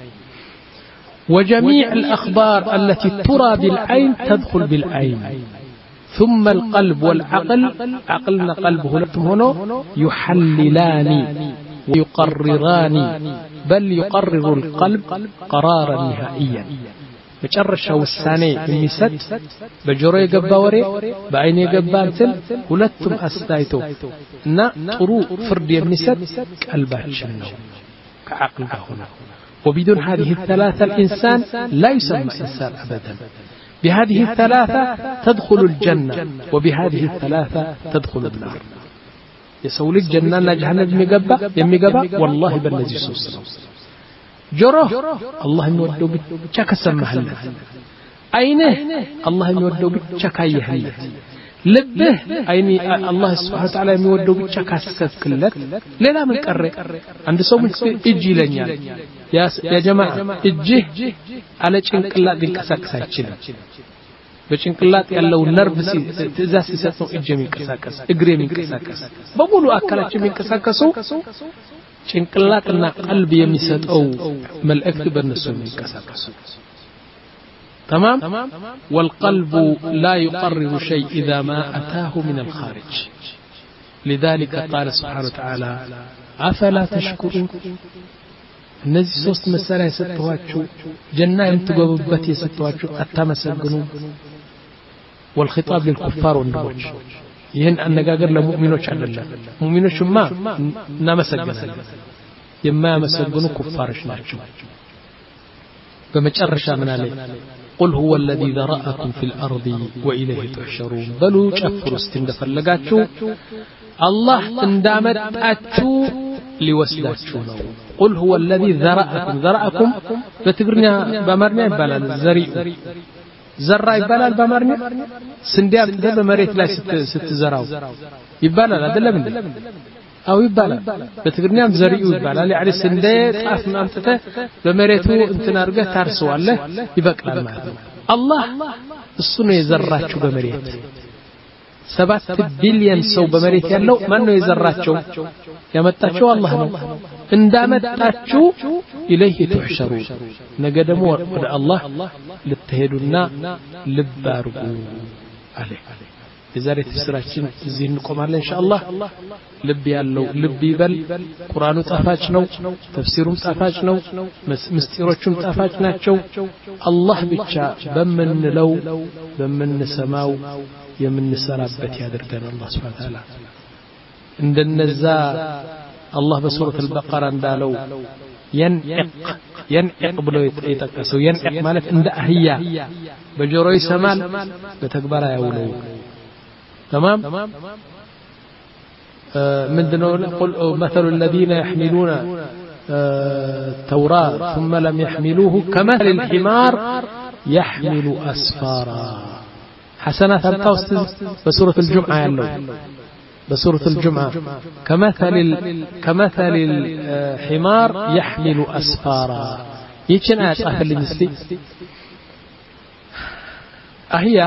وجميع الأخبار التي ترى بالعين تدخل بالعين ثم القلب والعقل عقلنا قلبه لكم هنا يحللان ويقرران بل يقرر القلب قرارا نهائيا مجرشة والساني المسد بجروي قباوري بعيني قبانتل ولتم أستايتو نا طرو فرد المسد قلباتشنو كعقل هنا وبدون هذه الثلاثة الإنسان لا يسمى إنسان أبدا بهذه الثلاثة تدخل الجنة وبهذه الثلاثة تدخل النار يسول الجنة جهنم يمقبا يمقبا والله بالنزي سوسنا جره الله يودو بتشاك سمح له عينه الله يودو بتشاك يهله لبه عيني الله سبحانه وتعالى يودو بتشاك سكلت لا من قرر عند سو اجي لنيال يا يا جماعه اجه على ጭንቅላት ሊንቀሳቀስ አይችልም በጭንቅላት ያለው ነርቭ ትእዛዝ ሲሰጠው እጅ የሚንቀሳቀስ እግር የሚንቀሳቀስ በሙሉ አካላችን የሚንቀሳቀሱ ጭንቅላትና ቀልብ የሚሰጠው መልእክት በእነሱ የሚንቀሳቀሱ تمام والقلب لا يقرر شيء إذا ما أتاه من الخارج لذلك قال سبحانه وتعالى أفلا تشكرون እነዚህ ሶስት መሳሪያ የሰጠዋችሁ ጀና የምትገቡበት የሰጠዋችሁ አታመሰግኑ والخطاب للكفار ወንድሞች ይሄን አነጋገር ለሙእሚኖች አይደለም ሙእሚኖችማ እናመሰግናለን የማያመሰግኑ ኩፋሮች ናቸው በመጨረሻ ምን አለ قل هو الذي ذرأكم في الأرض وإليه تحشرون بلو شفر استندفلقاتشو الله اندامتاتشو لوسداتشو قل هو الذي ذرأكم ذرأكم بتقرنيا بامرنيا يبالال زريء زرع يبالال بامرنيا سندياب تده بمريت لا ستزراو يبالال هذا من أو يبالال بتقرنيا زريء يبالال يعني سنديت طاف مامتته بمريتو انتنا رجع تارسوا الله يبقى المعنى الله السنة يزرعشو بمريت سبعة بليون سو بمريت يالو منو يزرعشو يمتاتشو الله نو اندامتاتشو إليه تحشرون نقدمو ود الله لتهدونا لبارقو عليه لذلك تفسيراتين زين نقوم على إن شاء الله لب يالو لب يبل قرآن طافاج نو تفسيرهم طافاج نو مستيروچم طافاج ناچو الله بيتشا بمن لو بمن سماو يمن سرابت يادرغن الله سبحانه وتعالى እንደነዛ الله بسورة البقرة اندالو ينعق ينعق بلو يتقسو ينعق مالت عند أهيا بجروي سمال بتكبر يولو تمام آه من دنول قل مثل الذين يحملون التوراة آه ثم لم يحملوه كمثل الحمار يحمل أسفارا حسنات التوست بسورة الجمعة يلو بسورة الجمعة كمثل كمثل الحمار يحمل أسفارا يتشن آيات أهل المثلي أهيا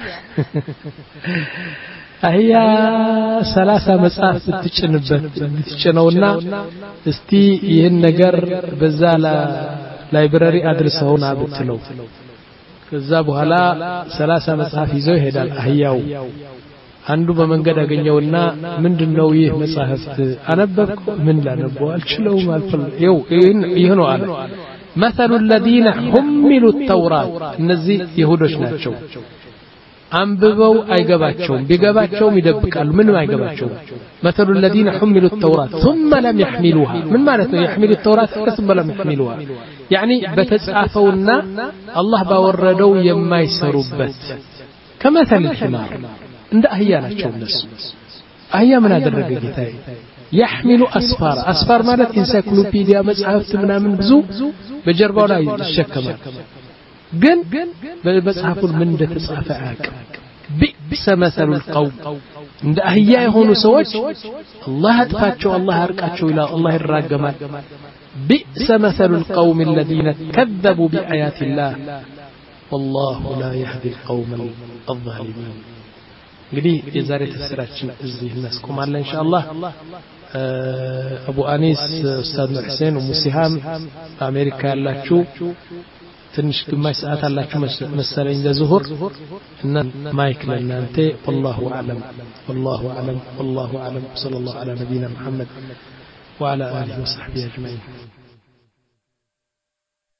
أهيا ثلاثة مسافة تتشنبت تتشنونا استي يهنجر بزالة لايبراري أدرسهون عبتلو كذابوا هلا ثلاثة مسافة يزوي هذا أهياو አንዱ በመንገድ አገኘውና ምንድነው ይህ መጽሐፍት አነበብኩ ምን ላነበው አልችለውም አልፈል ይው ይህ ነው አለ مثل الذين حملوا التوراة እነዚህ ይሁዶች ናቸው አንብበው አይገባቸውም ቢገባቸውም ይደብቃሉ ምንም አይገባቸውም مثل الذين حملوا التوراة ثم لم يحملوها ምን ማለት ነው يحملوا التوراة ثم لم يحملوها يعني በተጻፈውና አላህ ባወረደው የማይሰሩበት كمثل الحمار عند أهيا ناتشو الناس أهيا من هذا الرجل تاعي يحمل أسفار أسفار مالت إنسايكلوبيديا مصحف من من بزو بجربوا لا يتشكما جن بمصحف من ده تصحف عاك بئس مثل القوم عند أهيا يهونوا سوج الله هتفاتشوا الله هركاتشوا إلى الله الراجمات بئس مثل القوم الذين كذبوا بآيات الله والله لا يهدي القوم الظالمين እንግዲህ የዛሬ ተስራችን እዚህ እናስቆማለን ኢንሻአላህ አቡ አኒስ ኡስታዝ ኑር ሁሴን ወሙሲሃም በአሜሪካ ያላችሁ ትንሽ ግማሽ ሰዓት አላችሁ መሰለኝ ለዙሁር እና ማይክ ለእናንተ والله اعلم والله اعلم والله اعلم صلى الله على نبينا محمد وعلى اله وصحبه اجمعين